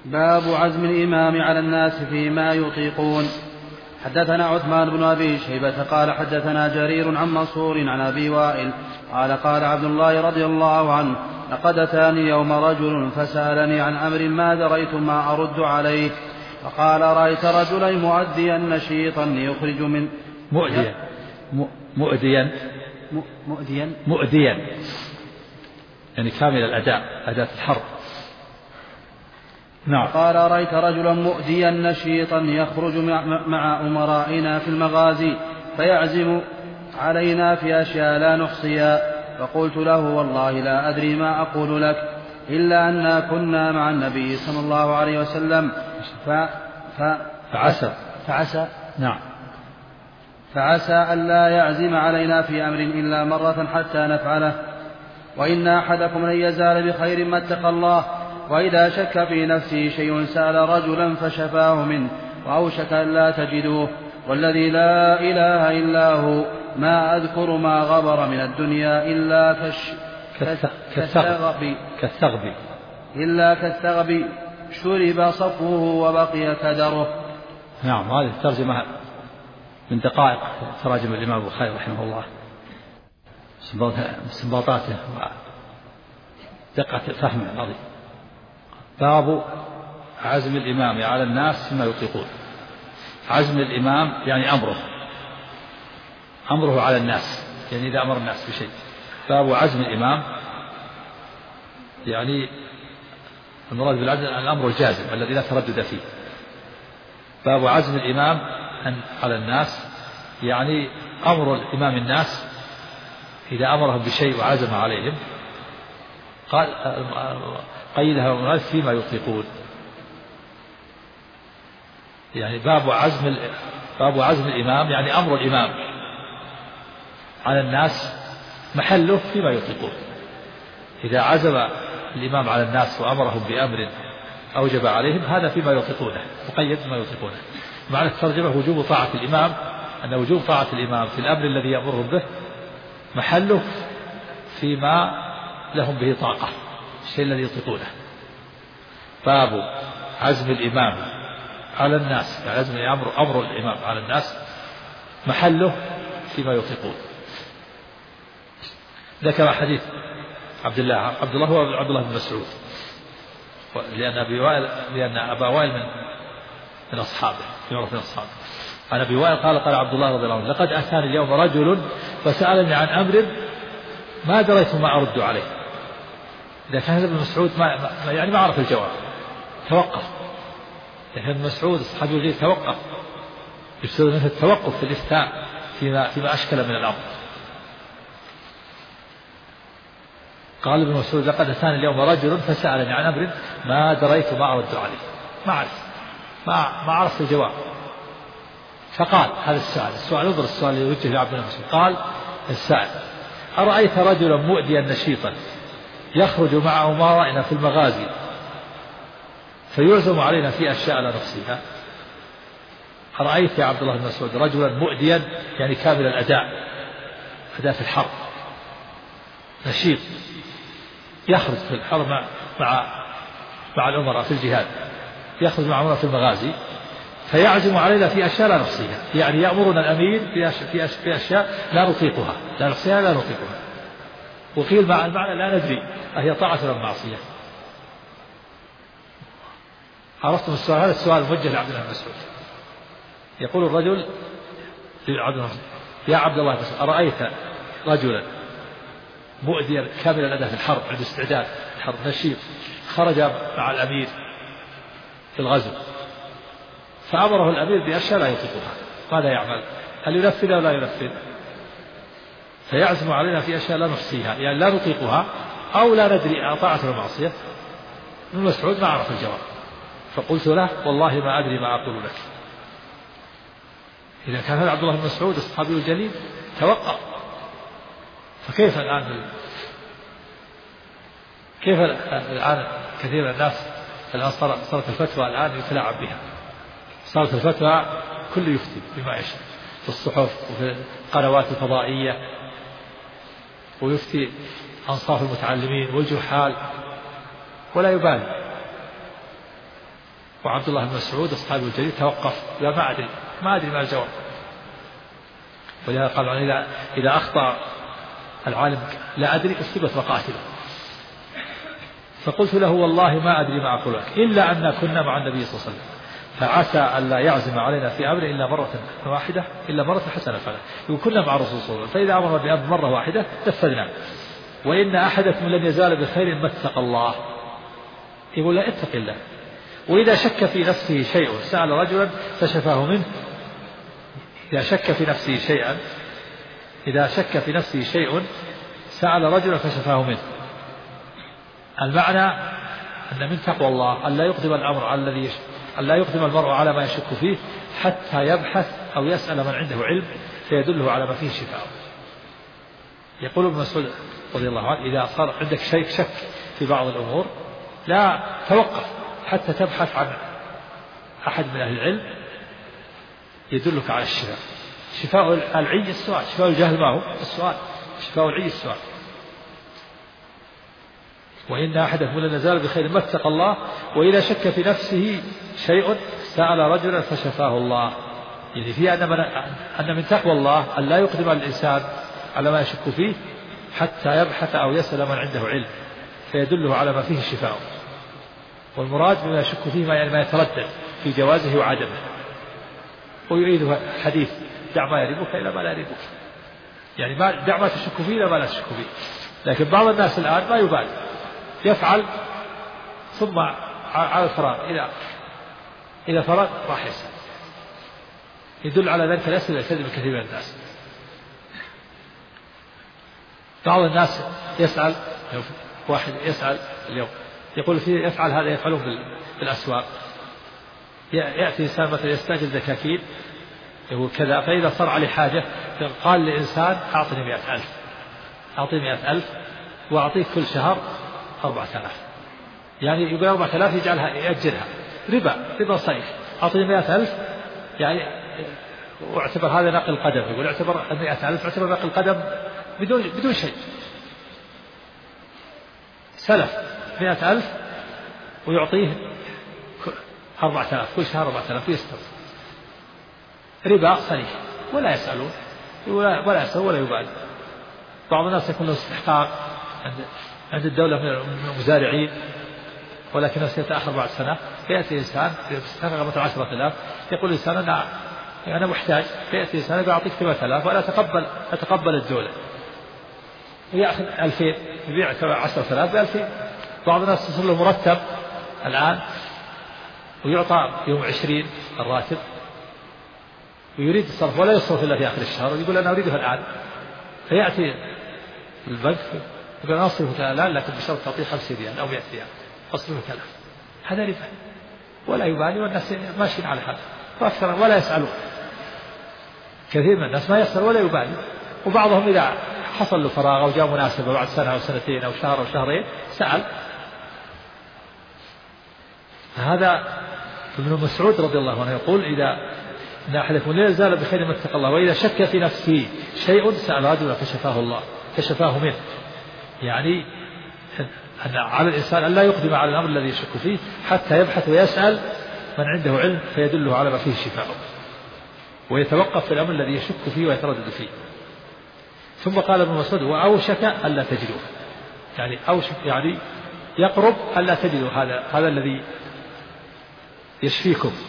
باب عزم الإمام على الناس فيما يطيقون. حدثنا عثمان بن أبي شيبة قال حدثنا جرير عن منصور عن أبي وائل قال قال عبد الله رضي الله عنه لقد أتاني يوم رجل فسألني عن أمر ما دريت ما أرد عليه، فقال رأيت رجلا مؤديا نشيطا يخرج من مؤديا يعني كامل الأداء، أداة الحرب. نعم. قال رأيت رجلا مؤديا نشيطا يخرج مع أمرائنا في المغازي فيعزم علينا في أشياء لا نحصيها، فقلت له والله لا أدري ما أقول لك إلا أننا كنا مع النبي صلى الله عليه وسلم فعسى ألا يعزم علينا في أمر إلا مرة حتى نفعله، وإن أحدكم لن يزال بخير ما اتقى الله، وإذا شك في نفسه شيء سأل رجلا فشفاه منه وأوشك أن لا تجدوه، والذي لا إله إلا هو ما أذكر ما غبر من الدنيا إلا كالثغب شرب صفوه وبقي كدره. نعم. هذه الترجمة من دقائق تراجم الإمام البخاري رحمه الله، استنباطاته ودقة فهمه العظيم. باب عزم الإمام على الناس فيما يطيقون. عزم الإمام يعني أمره على الناس، يعني إذا أمر الناس بشيء. باب عزم الإمام يعني المراد بالعزم الأمر الجازم الذي لا تردد فيه. باب عزم الإمام على الناس يعني أمر الإمام الناس إذا أمرهم بشيء وعزم عليهم قال قيدها الناس فيما يطيقون. يعني باب عزم الإمام يعني أمر الإمام على الناس محله فيما يطيقون. إذا عزم الإمام على الناس وأمرهم بأمر أوجب عليهم هذا فيما يطيقونه، مقيد فيما يطيقونه. معنى الترجمة وجوب طاعة الإمام، أن وجوب طاعة الإمام في الأمر الذي يأمرهم به محله فيما لهم به طاقة، الشيء الذي يطيقونه. باب عزم الإمام على الناس يعني عزم أمر الإمام على الناس محله فيما يطيقون. ذكر حديث عبد الله هو عبد الله بن مسعود، لأن أبا وائل من أصحابه، يعرف من أصحابه. عن أبي وائل قال عبد الله رضي الله عنه لقد أتاني اليوم رجل فسألني عن أمر ما دريت ما أرد عليه. إذا كان ابن مسعود ما عرف الجواب توقف، لكن ابن مسعود الصحابي الجليل توقف، يفسد منه التوقف في الإفتاء فيما أشكل من الأمر. قال ابن مسعود لقد أتاني اليوم رجل فسألني عن أمر ما دريت ما أرد عليه، ما عرفت الجواب. فقال هذا السؤال انظر السؤال اللي يوجه لعبد الله مسعود. قال السائل أرأيت رجلا مؤديا نشيطا يخرج مع أمرائنا في المغازي فيعزم علينا في أشياء لا نحصيها. أرأيت يا عبد الله بن مسعود رجلا مؤديا يعني كامل الأداء، أداة الحرب، نشيط يخرج في الحرب مع الأمراء في الجهاد، يخرج مع أمراء في المغازي فيعزم علينا في أشياء لا نحصيها، يعني يأمرنا الأمير في أشياء لا نطيقها، لا نحصيها لا نطيقها. وقيل مع المعنى لا ندري أهي طاعة أم معصية. عرفتم السؤال؟ هذا السؤال موجه لعبد الله بن مسعود. يقول الرجل لعبد الله يا عبد الله بن مسعود أرأيت رجلا مؤديا كامل الأداء في الحرب، عنده استعداد الحرب، نشيط، خرج مع الأمير في الغزو فأمره الأمير بأشياء لا يطيقها، ماذا يعمل؟ هل ينفذ أو لا ينفذ؟ فيعزم علينا في أشياء لا نحصيها، يعني لا نطيقها أو لا ندري طاعة المعصية. ابن مسعود ما عرف الجواب، فقلت له والله ما أدري ما أقول لك. إذا كان هذا عبد الله بن مسعود الصحابي الجليل توقف، فكيف الآن كثير من الناس الآن صارت الفتوى الآن يتلاعب بها، صارت الفتوى كل يفتي بما يشاء في الصحف وفي القنوات الفضائية، ويفتي أنصاف المتعلمين والجحال ولا يبالي. وعبد الله بن مسعود أصحابه الجليل توقف، لا ما أدري ما الجواب. ولهذا قال إذا أخطأ العالم لا أدري أصيبت مقاتله. فقلت له والله ما أدري ما أقول لك إلا أن كنا مع النبي صلى الله عليه وسلم فعسى أن لا يعزم علينا في أمر إلا مرة واحدة إلا مرة حسنة فلا، وكنا مع الرسول صلى الله عليه وسلم فإذا أمر بأمر مرة واحدة نفذنا. وإن أحدكم لن يزال بخير ما اتقى الله، يقول لا اتق الله. وإذا شك في نفسه شيء سأل رجلا فشفاه منه. إذا شك في نفسه شيء سأل رجلا فشفاه منه. المعنى أن من تقوى الله أن لا يقدم المرء على ما يشك فيه حتى يبحث أو يسأل من عنده علم فيدله على ما فيه شفاء. يقول ابن مسعود رضي الله عنه إذا صار عندك شك في بعض الأمور لا توقف حتى تبحث عن أحد من أهل العلم يدلك على الشفاء. شفاء العي السؤال، شفاء الجهل ما هو السؤال، شفاء العي السؤال. وإن أحدكم لن يزال بخير ما اتقى الله وإذا شك في نفسه شيء سأل رجلا فشفاه الله. يعني في أن من تقوى الله أن لا يقدم الإنسان على ما يشك فيه حتى يبحث أو يسأل من عنده علم فيدله على ما فيه الشفاء. والمراد بما يشك فيه ما يتردد في جوازه وعدمه. ويعيد حديث دع ما يريبك إلى ما لا يريبك، يعني دع ما تشك فيه إلى ما لا تشك فيه. لكن بعض الناس الآن ما يبالي يفعل ثم على الفراغ إذا فرغ راح يسأل. يدل على ذلك الأسئلة يكذب كثير من الناس. بعض الناس يسأل، واحد يسأل اليوم يقول فيه يفعل هذا يفعله في الأسواق. يأتي إنسان مثلا يستأجر دكاكين يقول كذا، فإذا صار عليه حاجة قال لإنسان أعطني 100,000 أعطيني 100,000 وأعطيك كل شهر 4,000. يعني يقول 4,000 يجعلها يأجرها ربا صحيح. أعطيني 100,000 يعني واعتبر هذا نقل قدم. يقول اعتبر 100,000 اعتبر نقل قدم بدون شيء. سلف 100,000 ويعطيه 4,000 كل شهر 4,000 يستر ربا صريح. ولا يسألون ولا يبالي. بعض الناس يكون له استحقاق عند الدولة من المزارعين ولكنه سيتأخر بعد سنة. فيأتي إنسان يستحقق مثلا 10,000 يقول الإنسان أنا محتاج. فيأتي إنسان يعطيك 8,000 ولا أتقبل الدولة ويأخذ 2,000 يبيع 10,000 ب2,000. بعض الناس يصل له مرتب الآن ويعطى يوم 20 الراتب ويريد الصرف ولا يصرف إلا في آخر الشهر ويقول أنا أريده الآن. فيأتي البنك يقول أنا أصرفك الآن لكن بشرط تعطيه 5 ريال أو 100 ريال أصرفك الآن. هذا ربا ولا يبالي. والناس ماشيين على هذا فأكثر ولا يسألون. كثير من الناس ما يسأل ولا يبالي. وبعضهم إذا حصل له فراغ أو جاء مناسبة بعد سنة أو سنتين أو شهر أو شهرين سأل. هذا ابن مسعود رضي الله عنه يقول إن أحدكم لا يزال بخير ما اتقى الله وإذا شك في نفسه شيء سأل رجلا فشفاه منه. يعني أن على الإنسان أن لا يقدم على الأمر الذي يشك فيه حتى يبحث ويسأل من عنده علم فيدله على ما فيه شفاء ويتوقف في الأمر الذي يشك فيه ويتردد فيه. ثم قال ابن مسعود وأوشك ألا تجدوه، يعني أوشك يعني يقرب ألا تجدوا هذا الذي يشفيكم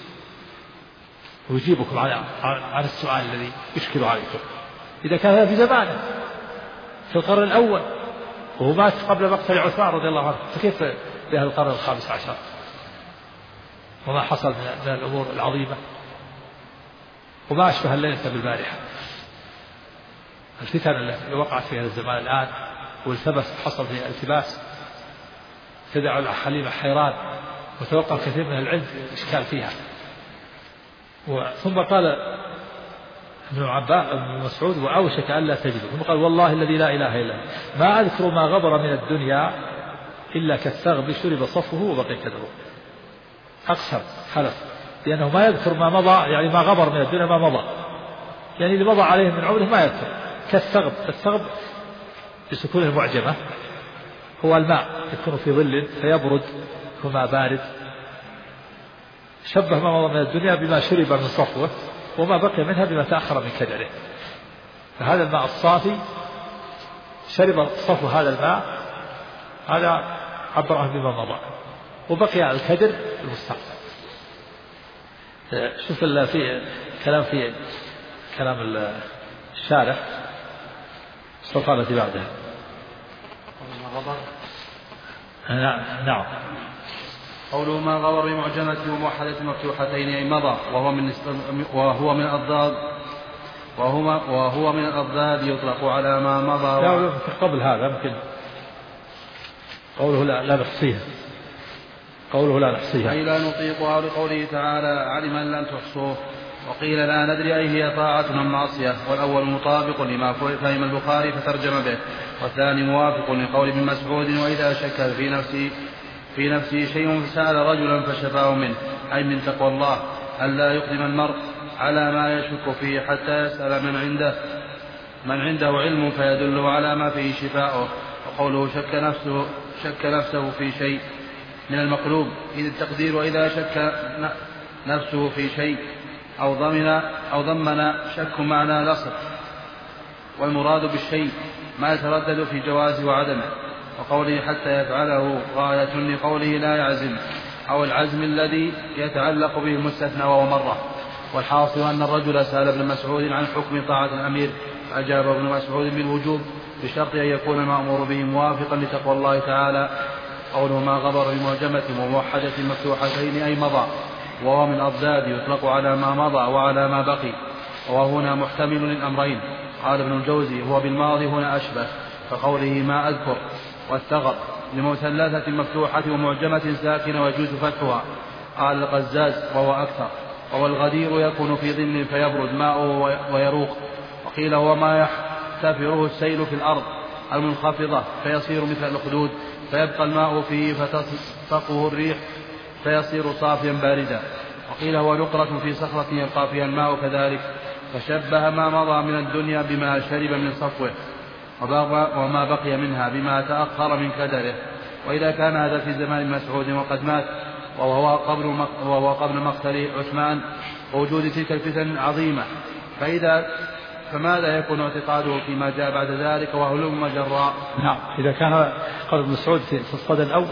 ويجيبكم عن السؤال الذي يشكل عليكم. إذا كان هذا في زمانه في القرن الأول وهو مات قبل مقتل عثمان رضي الله عنه، فكيف في القرن الخامس عشر وما حصل من الأمور العظيمة وما أشبه الليلة بالبارحة. الفتن التي وقعت في هذا الزمان الآن والتبس حصل فيها التباس تدع الحليم حيران وتوقع كثير من العلم إشكال فيها. ثم قال ابن مسعود وأوشك ألا تجده. ثم قال والله الذي لا إله إلا ما أذكر ما غبر من الدنيا إلا كالثغب شرب صفه وبقي كدره. أقسم حلف لأنه ما يذكر ما مضى، يعني ما غبر من الدنيا ما مضى، يعني اللي مضى عليه من عمره ما يذكر. كالثغب بسكون المعجمة هو الماء يكون في ظل فيبرد يكون ماء بارد شبه ما مضى من الدنيا بما شرب من صفوه وما بقي منها بما تأخر من كدره. فهذا الماء الصافي شرب صفو هذا الماء، هذا عبره بما مضى، وبقي على الكدر المستقبل. شوف في كلام الشارح الصفحة التي بعدها. نعم. قوله ما غبر بمعجمة وموحدة مفتوحتين أي مضى، وهو من الأضداد يطلق على ما مضى. قبل هذا يمكن قوله لا نحصيها، قوله لا نحصيها أي لا نطيقها، لقوله تعالى علم أن لن تحصوه. وقيل لا ندري أي هي طاعة أم معصية، والأول مطابق لما فهم البخاري فترجم به، والثاني موافق لقول ابن مسعود وإذا شك في نفسه شيء فسأل رجلا فشفاه منه، أي من تقوى الله ألا يقدم المرء على ما يشك فيه حتى يسأل من عنده علم فيدل على ما فيه شفاؤه. وقوله شك نفسه في شيء من المقلوب، إذ التقدير وإذا شك نفسه في شيء أو ضمن شك معنى لصق، والمراد بالشيء ما يتردد في جوازه وعدمه. وقوله حتى يفعله غاية لقوله لا يعزم، أو العزم الذي يتعلق به المستثنى وهو مرة. والحاصل أن الرجل سأل ابن مسعود عن حكم طاعة الأمير، فأجاب ابن مسعود بالوجوب بشرط أن يكون المأمور به موافقا لتقوى الله تعالى. قوله ما غبر بمعجمة وموحدة مفتوحتين أي مضى، وهو من أضداد يطلق على ما مضى وعلى ما بقي، وهنا محتمل للأمرين. قال ابن الجوزي هو بالماضي هنا أشبه، فقوله ما أذكر والثغر لمثلثة مفتوحة ومعجمة ساكنة ويجوز فتحها. قال القزاز وهو أكثر، وهو الغدير يكون في ظل فيبرد ماؤه ويروق. وقيل هو ما يحتفره السيل في الأرض المنخفضة فيصير مثل الأخدود، فيبقى الماء فيه فتطفقه الريح فيصير صافيا باردا. وقيل هو نقرة في صخرة يلقى فيها الماء كذلك، فشبه ما مضى من الدنيا بما شرب من صفوه، وما بقي منها بما تأخر من كدره. وإذا كان هذا في زمان مسعود وقد مات وهو قبل مقتل عثمان ووجود تلك الفتن العظيمة، فماذا يكون اعتقاده فيما جاء بعد ذلك وهلم جراء؟ نعم، إذا كان قبل مسعود في الصدى الأول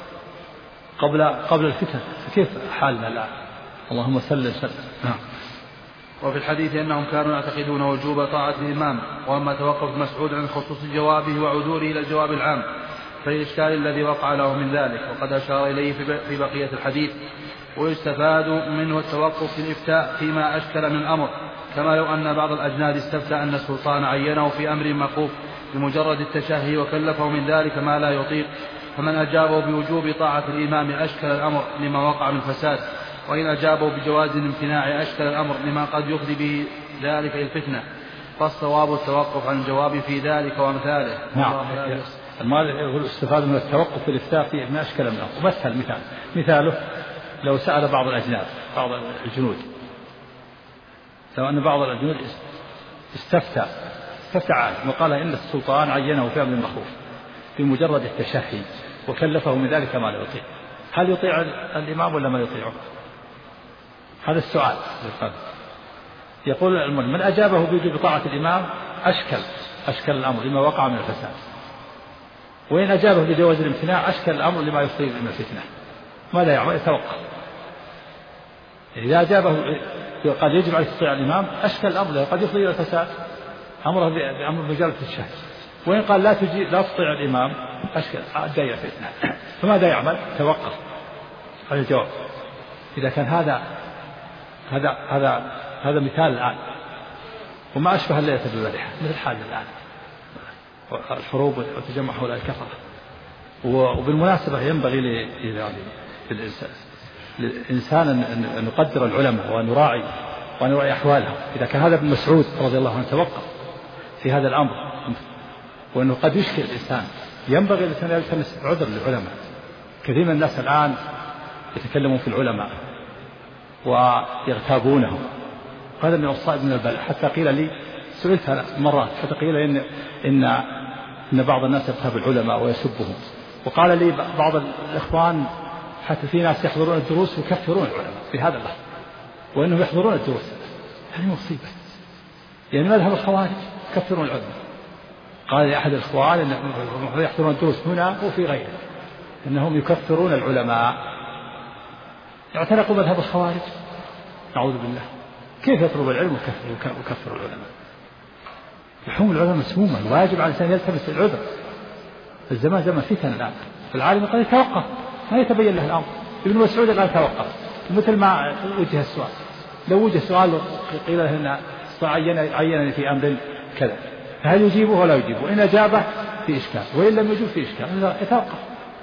قبل الفتن، فكيف حالنا الآن؟ اللهم سلم. نعم. وفي الحديث أنهم كانوا يعتقدون وجوب طاعة الإمام، وأما توقف مسعود عن خصوص جوابه وعدوله إلى الجواب العام فالإشكال الذي وقع له من ذلك، وقد أشار إليه في بقية الحديث. ويستفاد منه التوقف في الإفتاء فيما أشكل من الأمر، كما لو أن بعض الأجناد استفتى أن السلطان عينه في أمر مخوف بمجرد التشهي وكلفه من ذلك ما لا يطيق، فمن أجابه بوجوب طاعة الإمام أشكل الأمر لما وقع من فساد، وإن أجابه بجواز الامتناع أشكل الأمر لما قد يفضي به ذلك الفتنة، فالصواب التوقف عن الجواب في ذلك وأمثاله. نعم. يقول استفاد من التوقف في الإفتاء في ما أشكل من الأمر. ومثل مثاله لو سأل بعض الأجناد بعض الجنود، سواء أن بعض الجنود استفتى عالم وقال إن السلطان عينه في أمر مخوف بمجرد التشهي وكلفه من ذلك ما لا يطيع، هل يطيع الإمام ولا ما يطيعه؟ هذا السؤال. يقول من أجابه بوجوب طاعة الإمام أشكل الأمر لما وقع من الفساد، وإن أجابه بجواز الامتناع أشكل الأمر لما يفضي من الفتنة. ماذا يعمل؟ يتوقف. إذا أجابه قد يجب عليه تطيع الإمام أشكل الأمر قد يفضي إلى الفساد، أمره بأمر مجرد الشهر. وإن قال لا تطيع الإمام أشكل أدى إلى فتنة، فماذا يعمل؟ توقف. هذا الجواب. إذا كان هذا مثال الآن، وما أشبه الليلة بالبارحة مثل حال الآن الحروب والتجمع حول الكفرة. وبالمناسبة ينبغي للإنسان أن نقدر العلماء وأن نراعي أحوالهم. إذا كان هذا ابن مسعود رضي الله عنه توقف في هذا الأمر، وأنه قد يشكل الإنسان، ينبغي الإنسان يلتمس عذر للعلماء. كثير من الناس الآن يتكلمون في العلماء ويغتابونهم، هذا من الصائب من البلاء. حتى قيل لي، سئلت أنا مرات، حتى قيل إن بعض الناس يغتاب العلماء ويسبهم، وقال لي بعض الإخوان حتى في ناس يحضرون الدروس ويكفرون العلماء في هذا اللحظة، وأنهم يحضرون الدروس، هذه مصيبة. يعني مذهب الخوارج يكفرون العلماء. قال لأحد الإخوان أنهم يحضرون الدروس هنا وفي غيره أنهم يكفرون العلماء، اعتنقوا مذهب الخوارج، نعوذ بالله. كيف يطلب العلم ويكفر العلماء؟ لحوم العلماء مسمومة، الواجب على الإنسان يلتمس العذر. الزمان زمان فتن الآن، فالعالم قد يتوقف ما يتبين له الأمر. ابن مسعود قال توقف، مثل ما وجه السؤال، لو وجه سؤال قيل له أن عينني في أمر كذا، فهل يجيبه ولا يجيبه؟ إن أجابه في إشكال، وإن لم يجب في إشكال، يتوقف.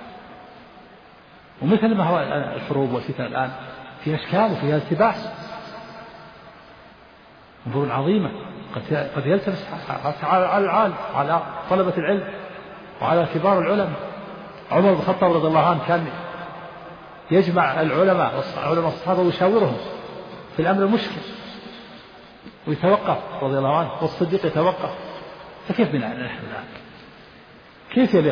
ومثل ما هو الحروب والفتن الآن فيها إشكال وفيها التباس، أمور عظيمة قد يلتبس على العالم، على طلبة العلم وعلى كبار العلماء. عمر بن الخطاب رضي الله عنه كان يجمع العلماء الصحابة ويشاورهم في الأمر المشكل ويتوقف رضي الله عنه، والصديق يتوقف. فكيف بنا نحن الآن؟ كيف يليق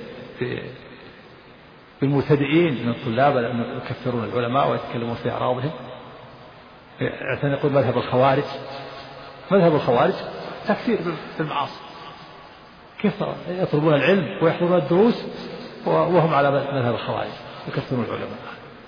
بالمبتدئين من الطلاب أن يكفرون العلماء ويتكلمون في أعراضهم؟ يعتنقون مذهب الخوارج. مذهب الخوارج تكفير بالمعاصي. كيف يطلبون العلم ويحضرون الدروس وهم على مذهب الخوارج يكفرون العلماء؟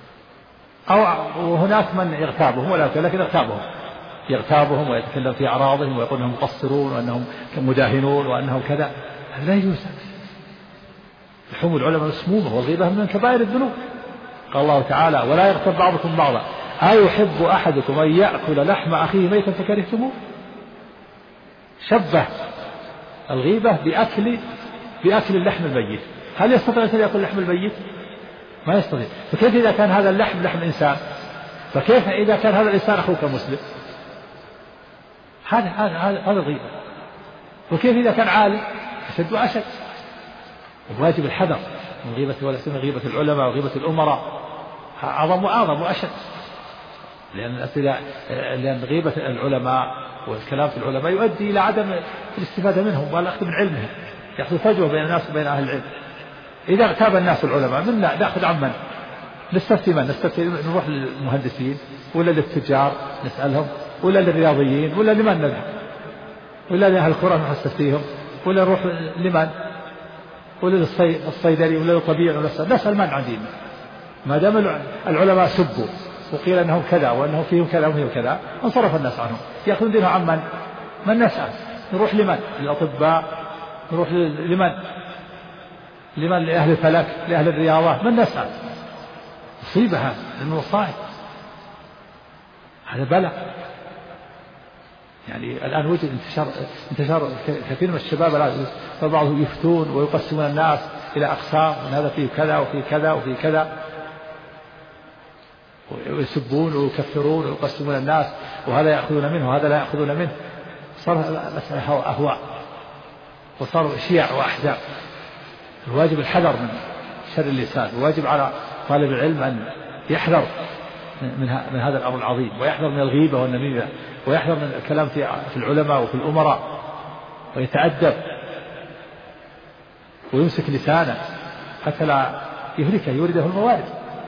أو هناك من يغتابهم، ولكن يغتابهم ويتكلم في أعراضهم ويقول أنهم مقصرون وأنهم مداهنون وأنهم كذا. هذا لا يجوز. لحوم العلماء مسمومة، والغيبة من كبائر الذنوب. قال الله تعالى: ولا يغتب بعضكم بعضا أيحب أحدكم أن يأكل لحم أخيه ميتا فكرهتموه. شبه الغيبة بأكل اللحم الميت. هل يستطيع أن يأكل اللحم الميت؟ ما يستطيع. فكيف إذا كان هذا اللحم لحم إنسان؟ فكيف إذا كان هذا الإنسان أخوك مسلم؟ هذا الغيبة. وكيف إذا كان عالم؟ أشد وأشد. وواجب الحذر من غيبة ولا سمع غيبة العلماء وغيبة الأمراء، أعظم وأعظم وأشد. لأن غيبة العلماء والكلام في العلماء يؤدي إلى عدم الاستفادة منهم والأخذ من علمهم، يحصل فجوة بين الناس وبين أهل العلم. إذا اغتاب الناس العلماء منا نأخذ عمن؟ نستفتي نروح للمهندسين ولا للتجار نسألهم، ولا للرياضيين، ولا لمن نذهب؟ ولا لأهل القرى نستفتيهم، ولا نروح لمن؟ ولا للصيدلي ولا للطبيب؟ نسأل من عن ديننا. ما دام العلماء سبوا وقيل أنهم كذا وأنهم فيهم كذا وفيهم كذا، انصرف الناس عنهم. يأخذون دينهم عن من نسأل؟ نروح لمن؟ للأطباء؟ نروح لمن؟ لأهل الفلك؟ لأهل الرياضة؟ من نسأل؟ مصيبة هذا من المصائب، هذا بلاء. يعني الآن وجد انتشار كثير من الشباب الآن، فبعضهم يفتون ويقسمون الناس إلى أقسام، وأن هذا فيه كذا وفيه كذا وفيه كذا، ويسبون ويكفرون ويقسمون الناس، وهذا يأخذون منه وهذا لا يأخذون منه. صار مسألة أهواء، وصاروا شيع وأحزاب. الواجب الحذر من شر اللسان، الواجب على طالب العلم أن يحذر من هذا الأمر العظيم، ويحذر من الغيبة والنميمة، ويحذر من الكلام في العلماء وفي الأمراء، ويتأدب ويمسك لسانه حتى لا يهلكه يورده الموارد.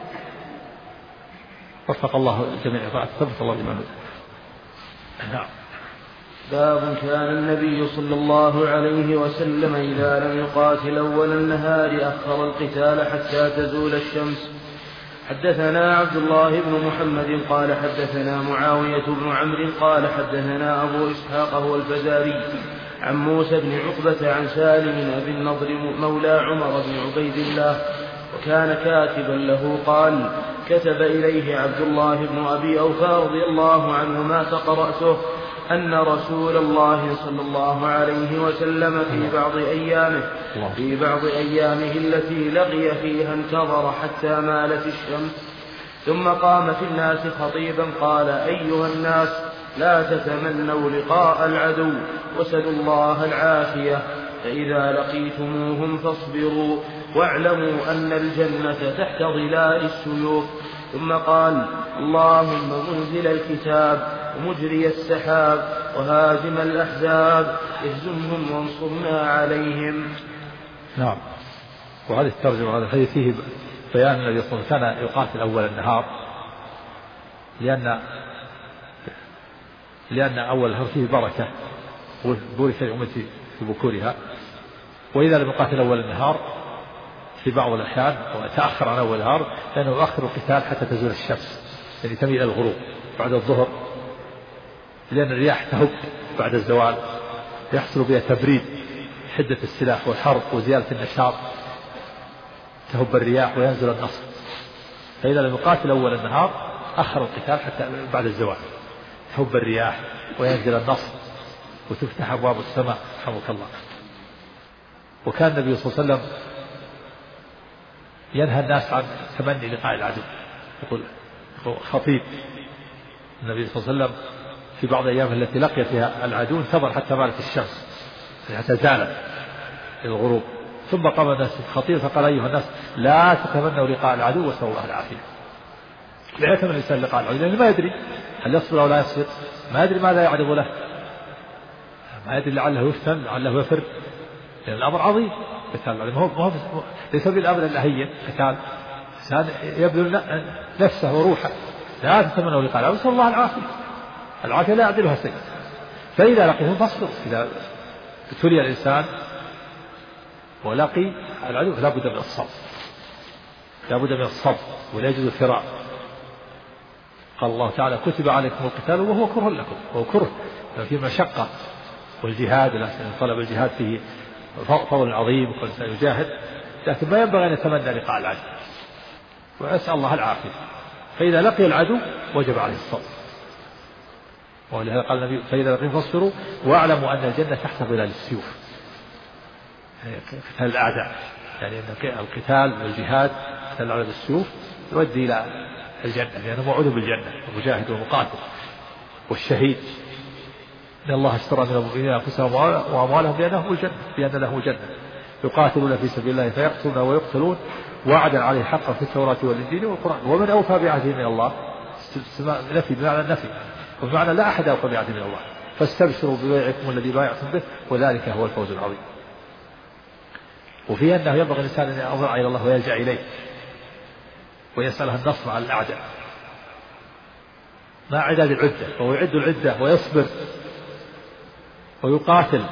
وفق الله الجميع، ثبت الله لمن هدى. نعم. باب كان النبي صلى الله عليه وسلم إذا لم يقاتل أول النهار أخر القتال حتى تزول الشمس. حدثنا عبد الله بن محمد قال حدثنا معاوية بن عمرو قال حدثنا أبو إسحاق هو الفزاري عن موسى بن عقبة عن سالم أبي النضر مولى عمر بن عبيد الله وكان كاتبا له قال: كتب إليه عبد الله بن أبي أوفى رضي الله عنهما فقرأته أن رسول الله صلى الله عليه وسلم في بعض أيامه التي لقي فيها انتظر حتى مالت الشمس، ثم قام في الناس خطيبا قال: أيها الناس، لا تتمنوا لقاء العدو وسلوا الله العافية، فإذا لقيتموهم فاصبروا واعلموا أن الجنة تحت ظلال السيوف. ثم قال: اللهم منزل الكتاب ومجري السحاب وهازم الأحزاب اهزمهم وانصرنا عليهم. نعم. وهذه الترجمة هذا الحديث بيان النبي صلى الله عليه وسلم كان يقاتل أول النهار لأن أول النهار فيه بركة وبورك لأمتي في بكورها، وإذا لم يقاتل أول النهار في بعض الأحيان وتأخر عن أول النهار لأنه يؤخر القتال حتى تزول الشمس، يعني تميل إلى الغروب بعد الظهر، لأن الرياح تهب بعد الزوال يحصل بها تبريد حدة السلاح والحرب وزيادة النشاط، تهب الرياح وينزل النصر. فإذا لم يقاتل أول النهار أخر القتال حتى بعد الزوال، تهب الرياح وينزل النصر وتفتح أبواب السماء رحمك الله. وكان النبي صلى الله عليه وسلم ينهى الناس عن تمني لقاء العدو، يقول خطيب النبي صلى الله عليه وسلم في بعض الأيام التي لقي فيها العدو انتظر حتى مالت الشمس حتى زالت الغروب، ثم قام الناس خطيب فقال أيها الناس لا تتمنوا لقاء العدو واسألوا الله العافية. لا يتمنى الإنسان لقاء العدو لأنه ما يدري هل يصبر أو لا يصبر، ما يدري ماذا يعرض له، ما يدري لعله يفتن لعله يفر، لأن الأمر عظيم. قتال ليس بالأمر إلا هين، قتال إنسان يبذل نفسه وروحه. لا تتمنوا لقاء العدو واسألوا الله العافية، العافية لا يعدلها شيء. فإذا لقيهم فاصبروا، إذا ابتلي الإنسان ولقي العدو فلا بد من الصبر، لا بد من الصبر ولا يجوز الفرار. قال الله تعالى كتب عليكم القتال وهو كره لكم، وهو كره في مشقة، والجهاد طلب الجهاد فيه فضل عظيم وكل إنسان يجاهد، لكن ما ينبغي أن يتمنى لقاء العدو وأسأل الله العافية. فإذا لقي العدو وجب عليه الصبر، ولهذا قال النبي فإذا لقيهم فاصبروا واعلموا أن الجنة تحت ظلال السيوف، قتال الأعداء، يعني أن القتال والجهاد قتال على السيوف يؤدي إلى الجنة، لأنه موعود بالجنة المجاهد والمقاتل والشهيد. إن الله اشترى من المؤمنين أنفسهم وأموالهم بأن لهم الجنة يقاتلون في سبيل الله فيقتلون ويقتلون وعدا عليه حقا في التوراة والإنجيل والقرآن، ومن أوفى بعهده من الله. نفي بمعنى النفي، وبمعنى لا أحد أوفى بعهده من الله، فاستبشروا ببيعكم الذي بايعتم به وذلك هو الفوز العظيم. وفي أنه ينبغي الإنسان أن ينظر إلى الله ويلجأ إليه ويسأله النصر على الأعداء مع إعداد العدة، وهو يعد العدة ويصبر ويقاتل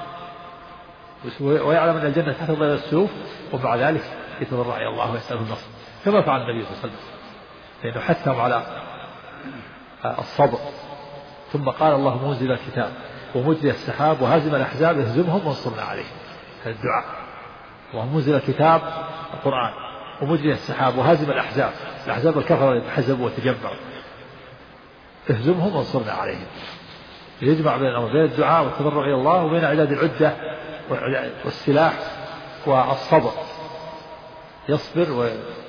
ويعلم أن الجنة تحت ظلال السيوف، ومع ذلك يتضرع إلى الله ويسأله النصر كما فعل النبي صلى الله عليه وسلم، لأنه حثهم على الصبر. ثم قال الله منزل الكتاب ومجري السحاب وهازم الأحزاب اهزمهم وانصرنا عليهم، هذا الدعاء. ومنزل الكتاب القرآن ومجري السحاب وهازم الأحزاب الكفر يتحزبوا وتجمعوا اهزمهم وانصرنا عليهم. يجمع بين الأمر، بين الدعاء والتضرع إلى الله وبين إعداد العدة والسلاح والصبر، يصبر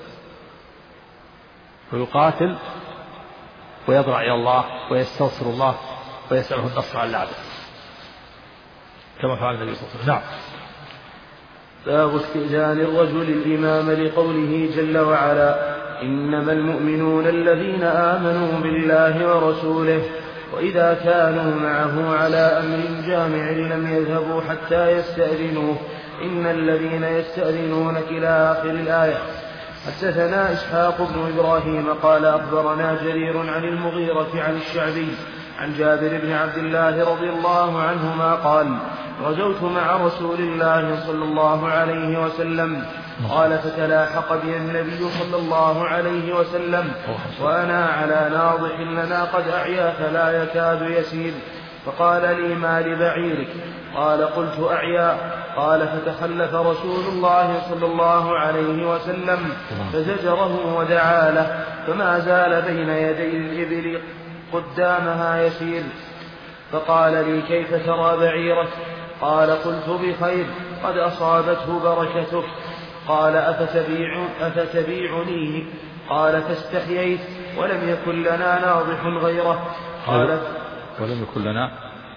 ويقاتل ويضرع إلى الله ويستنصر الله ويسأله النصر على الأعداء كما فعل النبي صلى الله عليه وسلم. نعم. باب استئذان الرجل الإمام لقوله جل وعلا إنما المؤمنون الذين آمنوا بالله ورسوله وإذا كانوا معه على أمر جامع لم يذهبوا حتى يستأذنوه إن الذين يستأذنونك إلى آخر الآية. حدثنا إسحاق بن إبراهيم قال أخبرنا جرير عن المغيرة عن الشعبي عن جابر بن عبد الله رضي الله عنهما قال غزوت مع رسول الله صلى الله عليه وسلم قال فتلاحق بي النبي صلى الله عليه وسلم وأنا على ناضح لنا قد أعيا فلا يكاد يسير فقال لي ما لبعيرك قال قلت أعيا قال فتخلف رسول الله صلى الله عليه وسلم فزجره ودعا له فما زال بين يدي الإبل قدامها يسير فقال لي كيف ترى بعيرك قال قلت بخير قد أصابته بركتك قال أفتبيعنيه قال فاستحييت ولم يكن لنا ناضح غيره قال ولم يكن لنا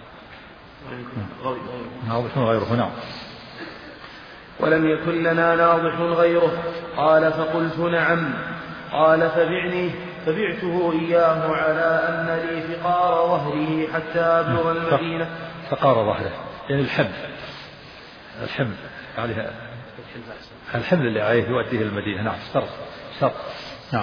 ناضح غيره. نعم. ولم يكن لنا ناضح غيره قال فقلت نعم قال فبعته إياه على أن لي فقار ظهره حتى أبلغ المدينة. فقار ظهره يعني الحمل عليها الحمل اللي عليه يؤديه المدينة. نعم. شرط. نعم.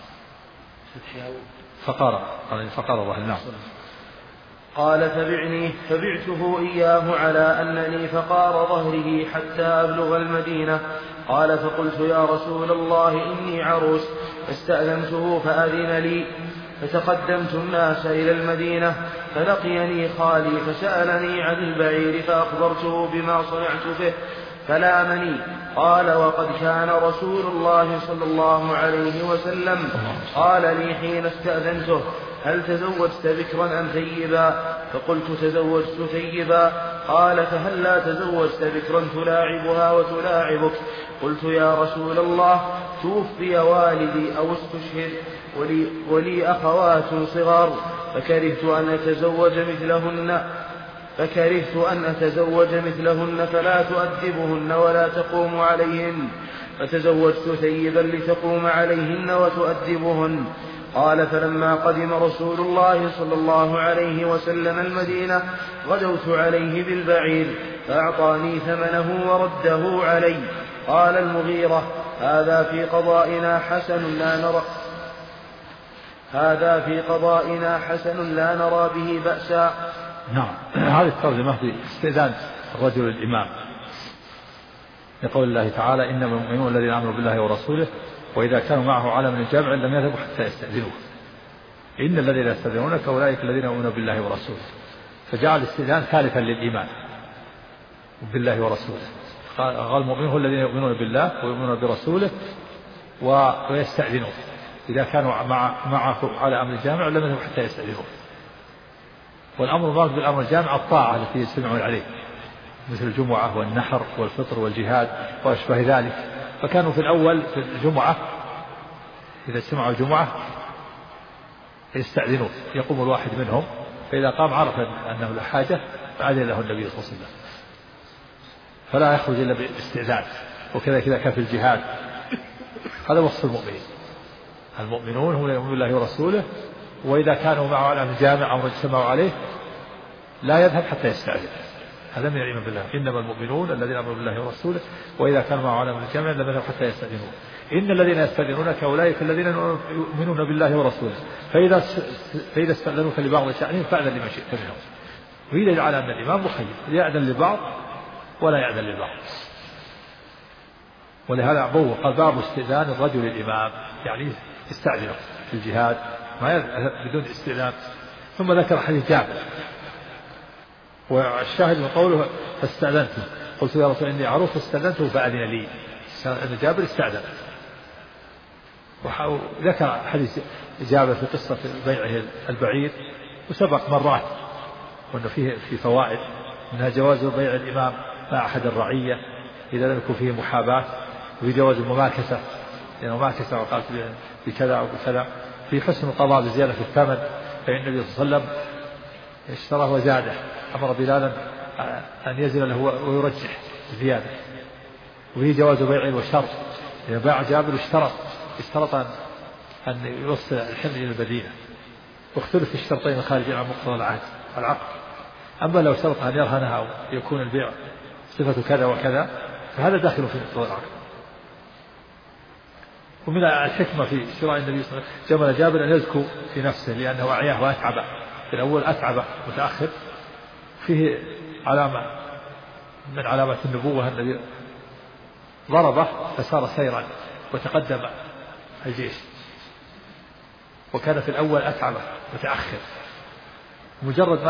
فقار الله. نعم. قال فبعته إياه على أنني فقار ظهره حتى أبلغ المدينة. قال فقلت يا رسول الله إني عروس، فاستأذنته فأذن لي، فتقدمت الناس إلى المدينة، فلقيني خالي فسألني عن البعير، فأخبرته بما صنعت به فلامني. قال وقد كان رسول الله صلى الله عليه وسلم قال لي حين استأذنته هل تزوجت بكرا أم ثيبا؟ فقلت تزوجت ثيبا. قال فهل لا تزوجت بكرا تلاعبها وتلاعبك؟ قلت يا رسول الله توفي والدي أو استشهد ولي أخوات صغار، فكرهت أن أتزوج مثلهن فلا تؤدبهن ولا تقوم عليهن، فتزوجت ثيبا لتقوم عليهن وتؤدبهن. قال فلما قدم رسول الله صلى الله عليه وسلم المدينة غدوت عليه بالبعير، فأعطاني ثمنه ورده علي. قال المغيرة هذا في قضائنا حسن لا نرى به بأسا. نعم. هذه الترجمة في استئذان الرجل الإمام، لقول الله تعالى إنما المؤمنون الذين آمنوا بالله ورسوله وإذا كانوا معه على من الجامع لم يذهبوا حتى يستأذنوه. إن الذين يستأذنونك أولئك الذين يؤمنون بالله ورسوله، فجعل الاستئذان ثالثا للإيمان بالله ورسوله. قال المؤمنون الذين يؤمنون بالله ويؤمنون برسوله ويستأذنون إذا كانوا معه على أمر الجامع لم يذهبوا حتى يستأذنوه. والأمر المراد بالأمر الجامع الطاعة التي يجتمعون عليه مثل الجمعة والنحر والفطر والجهاد وأشبه ذلك. فكانوا في الأول في الجمعة إذا اجتمعوا الجمعة يستأذنون، يقوم الواحد منهم، فإذا قام عرف أنه لا حاجة فأذن له النبي صلى الله عليه وسلم، فلا يخرج إلا باستئذان. وكذا كان في الجهاد. هذا وصف المؤمنين. المؤمنون هم يؤمنون بالله ورسوله وإذا كانوا معه على الجامع أو اجتمعوا عليه لا يذهب حتى يستأذن. هذا من الإيمان بالله. إنما المؤمنون الذين آمنوا بالله ورسوله وإذا كانوا معه على الجامع لم يذهب حتى يستأذنوا. إن الذين يستأذنونك أولئك الذين يؤمنون بالله ورسوله فإذا استأذنوك لبعض شأنهم فأذن لمن شئت منهم. وإذا على أن الإمام مخير يأذن لبعض ولا يأذن لبعض. ولهذا قال باب استئذان الرجل الإمام، يعني يستأذنه في الجهاد ما بدون استئذان. ثم ذكر حديث جابر، والشاهد من قوله فاستأذنته قلت يا رسول إني عروس فاستأذنته فأذن لي. أن جابر استأذن. وذكر حديث جابر في قصة بيعه البعير وسبق مرات، وأنه في فوائد منها جواز بيع الإمام مع أحد الرعية إذا لم يكن فيه محاباة، وفي جواز المماكسة لأنه ماكسة وقالت بكذا وبكذا، في حسن القضاء بزيادة في الثمن، فإن النبي صلى الله عليه وسلم اشتراه وزاده، أمر بلالا أن يزن له ويرجح زيادة. وفي جواز بيع وشرط، إذا باع جابر اشترط أن يوصل الحمل إلى المدينة، واختلف في الشرطين الخارجين عن مقتضى العقد. أما لو شرط أن يرهنها ويكون البيع صفة كذا وكذا فهذا داخل في مقتضى العقد. ومن الحكمة في شراء النبي صلى الله عليه وسلم جمل جابر أن يزكو في نفسه لأنه أعياه وأتعبه، في الأول أتعبه متأخر، فيه علامة من علامات النبوة الذي ضربه فصار سيرا وتقدم الجيش، وكان في الأول أتعبه متأخر. مجرد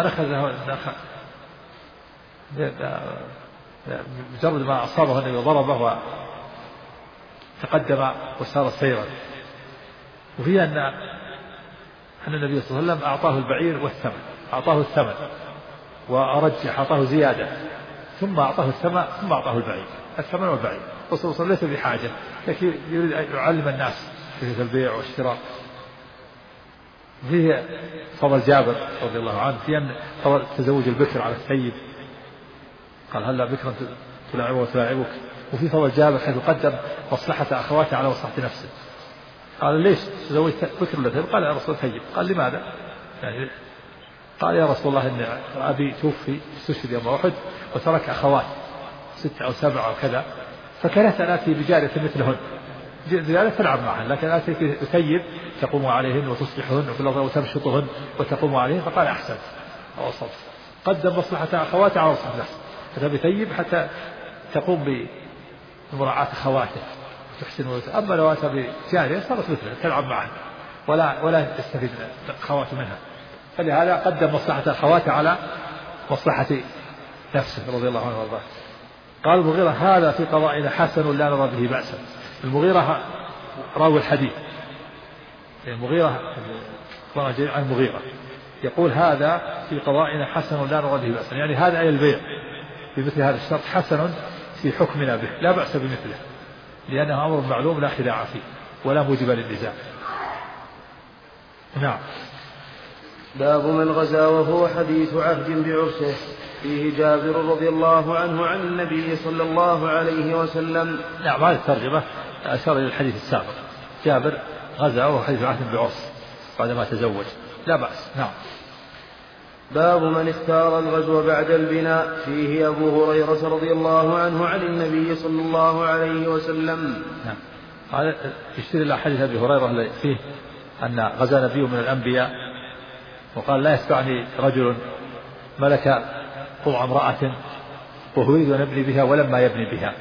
ما أصابه النبي ضربه وتقدم وصار سيرا. وفي أن النبي صلى الله عليه وسلم أعطاه البعير والثمن، أعطاه الثمن وأرجح، أعطاه زيادة ثم أعطاه الثمن ثم أعطاه البعير، الثمن والبعير. والرسول صلى الله عليه وسلم ليس بحاجة، لكن يريد أن يعلم الناس في البيع والشراء. فيه فضل جابر رضي الله عنه في أن فضل تزوج البكر على الثيب، قال هلا بكرا تلاعبه وتلاعبك. وفي فضل جابر حيث قدم مصلحة أخواته على مصلحة نفسه، قال ليش تزوجت بكر ولا ثيب؟ قال يا رسول ثيب. قال لماذا؟ يعني قال يا رسول الله إن أبي توفي استشهد يوم أحد وترك أخوات 6 أو 7 أو كذا، فكرهت أن آتي بجارية مثلهن ذلك تلعب معهن، لكن آتي يثيب تقوم عليهن وتصلحهن وفي الأرض وتمشطهن وتقوم عليهن، فقال أحسنت ووصلت، قدم مصلحة أخواته على مصلحة نفسه، فهذا يثيب حتى تقوم بمراعاة أخواته وتحسن. أما لو أتى بجارية صارت مثله تلعب معهن ولا يستفيد أخواته منها، فلهذا قدم مصلحة أخواته على مصلحة نفسه رضي الله عنه وارضاه. قال المغيرة هذا في قضائنا حسن لا نرى به بأسا. المغيرة راوي الحديث، المغيرة عن المغيرة يقول هذا في قضائنا حسن لا نرى به بأسا، يعني هذا أي البيع بمثل هذا الشرط حسن في حكمنا به لا بأس بمثله، لأنه أمر معلوم لا خداع فيه ولا موجب للنزاع. نعم. باب من غزا وهو حديث عهد بعرسه. فيه جابر رضي الله عنه عن النبي صلى الله عليه وسلم. نعم، هذه الترجمة أشار إلى الحديث السابق، جابر غزا وهو حديث عهد بعرس بعدما تزوج، لا بأس. نعم. باب من اختار الغزو بعد البناء. فيه أبو هريرة رضي الله عنه عن النبي صلى الله عليه وسلم. نعم. هذا يشير إلى حديث أبي هريرة فيه أن غزا نبي من الأنبياء وقال لا يتبعني رجل ملك طوع امرأة وهو يريد أن يبني بها ولما يبني بها.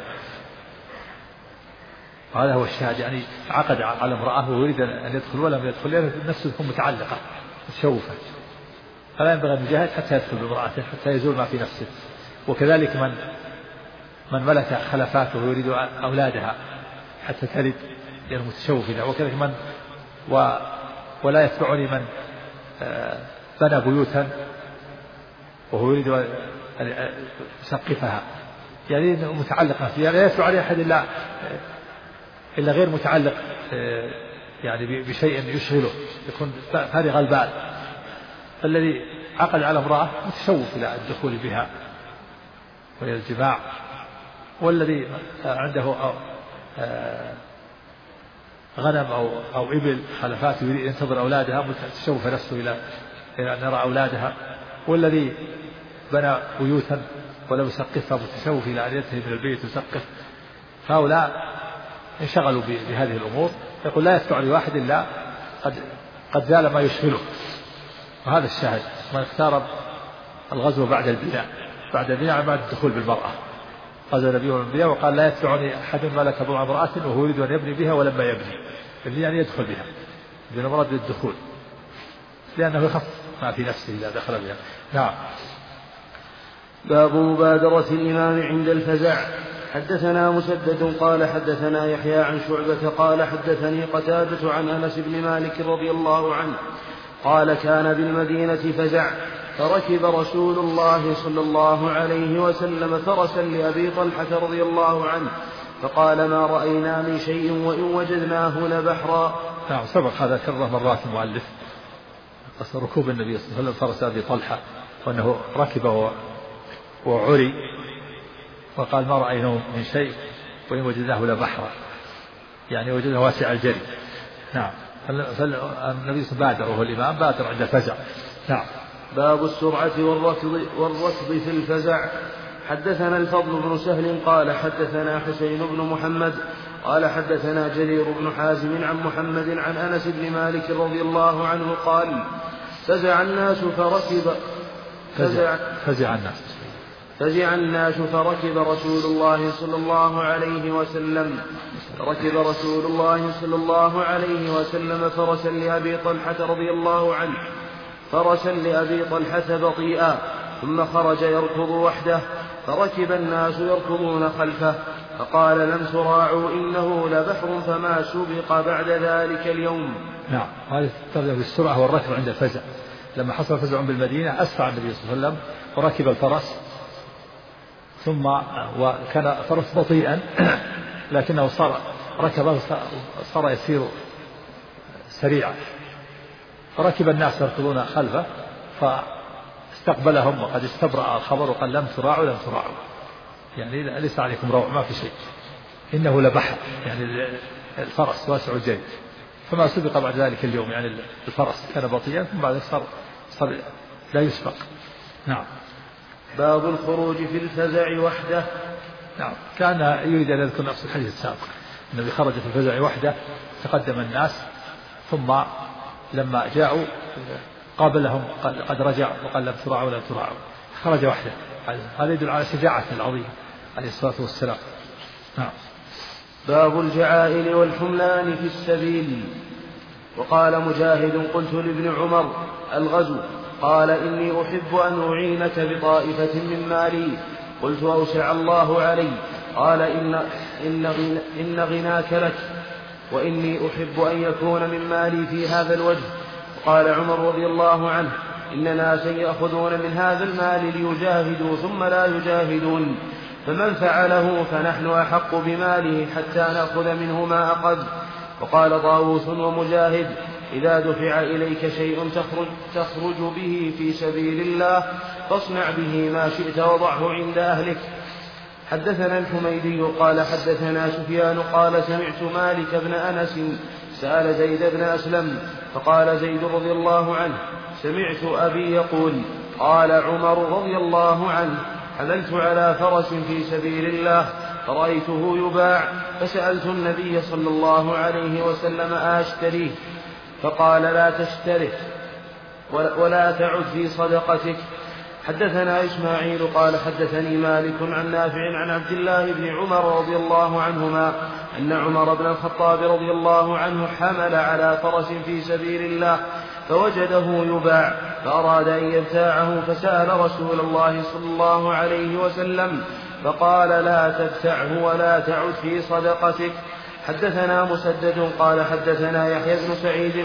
هذا هو الشاهد، يعني عقد على امرأة وهو يريد أن يدخل ولم يدخل، لأن نفسه تكون متعلقة متشوفة، فلا ينبغي المجاهد حتى يدخل بامرأته حتى يزول ما في نفسه. وكذلك من ملك خلفاته ويريد أولادها حتى تلد، يعني متشوف. وكذلك من ولا يتبعني من بنى بيوتا وهو يريد أن يسقفها، يعني متعلقة فيها، لا يتبع عليه أحد إلا غير متعلق يعني بشيء يشغله، يكون فارغ البال. فالذي عقد على امرأة متشوف إلى الدخول بها وإلى الجماع، والذي عنده غنم أو إبل خلفات يريد ينتظر أولادها متشوف نفسه إلى أن يرى أولادها، والذي بنى بيوتا ولم يسقفها متشوف إلى أن ينتهي من البيت يسقف. فهؤلاء انشغلوا بهذه الأمور. يقول لا يتبع لواحد إلا قد زال ما يشغله. وهذا الشاهد، من اختار الغزو بعد البناء، بعد الدخول بالمرأة. غزا نبي من الأنبياء وقال لا يتبعني أحد ملك طوع امرأة وهو يريد أن يبني بها ولما يبني، يعني يدخل بها بمراد الدخول، لأنه يخف ما في نفسه إذا دخل بها. نعم. باب مبادرة الإمام عند الفزع. حدثنا مسدد قال حدثنا يحيى عن شعبة قال حدثني قتادة عن أنس بن مالك رضي الله عنه قال كان بالمدينة فزع، فركب رسول الله صلى الله عليه وسلم فرسا لأبي طلحة رضي الله عنه فقال ما رأينا من شيء وإن وجدناه لبحرا. نعم، سبق هذا كرر مرات المؤلف قصة ركوب النبي صلى الله عليه وسلم فرس أبي طلحة، وأنه ركب وعري وقال ما رأينا من شيء وإن وجدناه لبحرا، يعني وجدناه واسع الجري. نعم. فالنبي صلى الله عليه وسلم بادر وهو الإمام بادر عند الفزع. نعم. باب السرعة والركض في الفزع. حدثنا الفضل بن سهل قال حدثنا حسين بن محمد قال حدثنا جرير بن حازم عن محمد عن أنس بن مالك رضي الله عنه قال فزع الناس فركب رسول الله صلى الله عليه وسلم فرسا لأبي طلحة رضي الله عنه بطيئا، ثم خرج يركض وحده، فركب الناس يركضون خلفه، فقال لم تراعوا إنه لبحر فما سبق بعد ذلك اليوم. نعم. هذه ترجع بالسرعة والركض عند الفزع. لما حصل فزع بالمدينة أسرع النبي صلى الله عليه وسلم وركب الفرس، ثم وكان فرس بطيئا لكنه صار يسير سريعا، فركب الناس يركضون خلفه فاستقبلهم وقد استبرأ الخبر وقال لم تراعوا يعني ليس عليكم روع، ما في شيء، إنه لبحر، يعني الفرس واسع الجري فما سبق بعد ذلك اليوم، يعني الفرس كان بطيئا ثم بعد صار لا يسبق. نعم. باب الخروج في الفزع وحده. نعم. كان يريد أن يذكر نفس الحديث السابق النبي خرج في الفزع وحده، تقدم الناس، ثم لما جاءوا قابلهم قد رجع وقال لم تراعوا لم تراعوا، خرج وحده. هذا يدل على شجاعته العظيمة عليه الصلاة والسلام. نعم. باب الجعائل والحملان في السبيل. وقال مجاهد قلت لابن عمر الغزو، قال إني أحب أن أعينك بطائفة من مالي. قلت أوسع الله علي. قال إن غناك لك، وإني أحب أن يكون من مالي في هذا الوجه. قال عمر رضي الله عنه إن ناسا يأخذون من هذا المال ليجاهدوا ثم لا يجاهدون، فمن فعله فنحن أحق بماله حتى نأخذ منه ما أخذ. وقال طاووس ومجاهد إذا دفع إليك شيء تخرج به في سبيل الله فاصنع به ما شئت وضعه عند أهلك. حدثنا الحميدي قال حدثنا سفيان قال سمعت مالك بن أنس سأل زيد بن أسلم فقال زيد رضي الله عنه سمعت أبي يقول قال عمر رضي الله عنه حملت على فرس في سبيل الله فرأيته يباع فسألت النبي صلى الله عليه وسلم أشتريه؟ فقال لا تشتره ولا تعد في صدقتك. حدثنا إسماعيل قال حدثني مالك عن نافع عن عبد الله بن عمر رضي الله عنهما أن عمر بن الخطاب رضي الله عنه حمل على فرس في سبيل الله فوجده يباع فأراد أن يبتاعه فسأل رسول الله صلى الله عليه وسلم فقال لا تبتعه ولا تعد في صدقتك. حدثنا مسدد قال حدثنا يحيى بن سعيد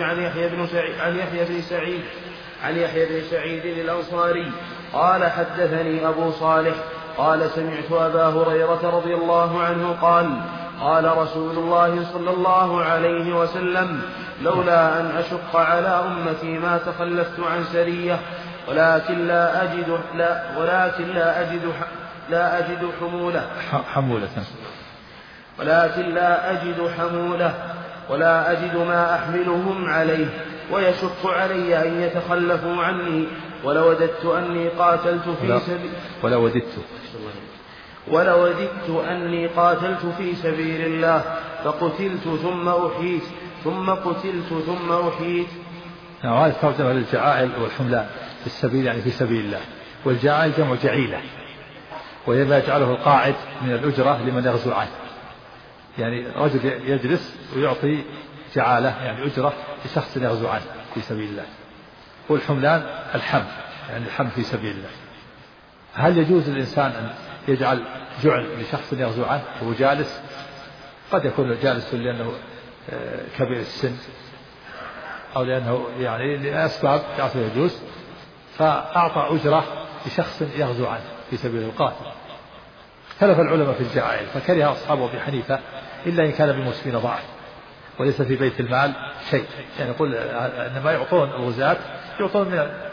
عن يحيى بن سعيد الأنصاري قال حدثني أبو صالح قال سمعت أبا هريرة رضي الله عنه قال قال رسول الله صلى الله عليه وسلم لولا أن أشق على أمتي ما تخلفت عن سرية ولكن لا أجد حمولة ولا أجد ما أحملهم عليه ويشق علي أن يتخلفوا عني ولوددت أني قاتلت في سبيل الله فقتلت ثم أحييت. هذا ترجمة للجعائل والحملان في السبيل يعني في سبيل الله. والجعائل جمع جعيلة، وهي ما يجعله القاعد من الأجرة لمن يغزو عنه، يعني رجل يجلس ويعطي جعالة يعني أجرة لشخص يغزو عنه في سبيل الله. والحملان الحمل يعني الحمل في سبيل الله. هل يجوز للإنسان أن يجعل جعل لشخص يغزو عنه وهو جالس؟ قد يكون جالس لأنه كبير السن أو لأنه يعني لأسباب يجوز، فأعطى أجرة لشخص يغزو عنه في سبيل القاتل. اختلف العلماء في الجعائل، فكره أصحابه أبي حنيفة إلا إن كان بالمسلمين ضعف وليس في بيت المال شيء، يعني يقول إنما يعطون الغزاة يعطون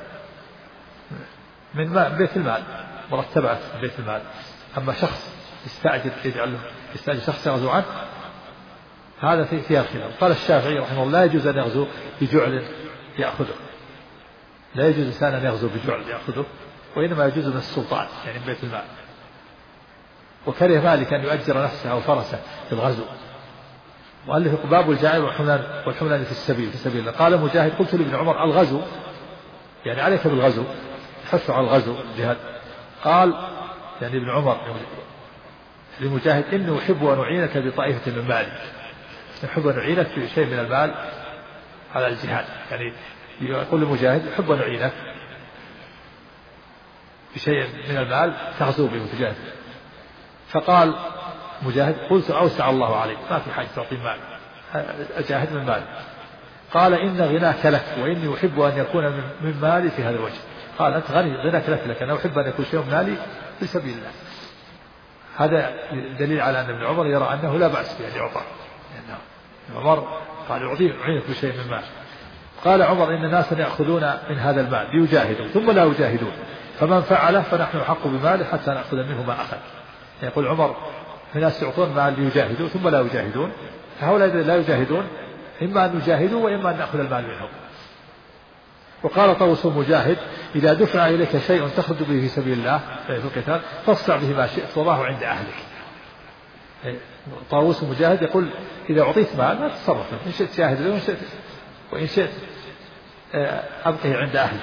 من بيت المال مرتبات من بيت المال. أما شخص يستأجر شخص يغزو عنه هذا فيها خلاف. قال الشافعي رحمه الله لا يجوز أن يغزو بجعل يأخذه، لا يجوز إنسان أن يغزو بجعل يأخذه، وإنما يجوز من السلطان يعني من بيت المال. وكره مالك أن يؤجر نفسه أو فرسه في الغزو. وألف باب الجعل والحملان في سبيل الله. قال مجاهد قلت لابن عمر الغزو يعني عليك بالغزو، حث على الغزو الجهاد. قال يعني ابن عمر لمجاهد إني أحب أن أعينك بطائفة من مالي، أحب أن أعينك في شيء من المال على الجهاد، يعني يقول لمجاهد أحب أن أعينك بشيء من المال تغزو به وتجاهد. فقال مجاهد قلت أوسع الله عليك ما في حاجة تعطي مال، أجاهد من مالي. قال إن غناك لك وإني أحب أن يكون من مالي في هذا الوجه. قال أنت غناك لك أنا أحب أن يكون شيء من مالي في سبيل الله. هذا دليل على أن ابن عمر يرى أنه لا بأس بأن يعطى، لأن عمر قال أعينك بشيء من مال. قال عمر إن الناس يأخذون من هذا المال ليجاهدوا ثم لا يجاهدون، فمن فعله فنحن أحق بماله حتى نأخذ منه ما أخذ. يقول عمر الناس يعطون مال ليجاهدوا ثم لا يجاهدون، فهؤلاء لا يجاهدون إما أن يجاهدوا وإما أن نأخذ المال منهم. وقال طاووس مجاهد إذا دفع إليك شيء تخرج به في سبيل الله في القتال فاصنع به ما شئت وضعه عند أهلك. طاووس مجاهد يقول إذا أعطيت مال لا تتصرف إن شئت شاهد له وإن شئت أبقيه عند أهله.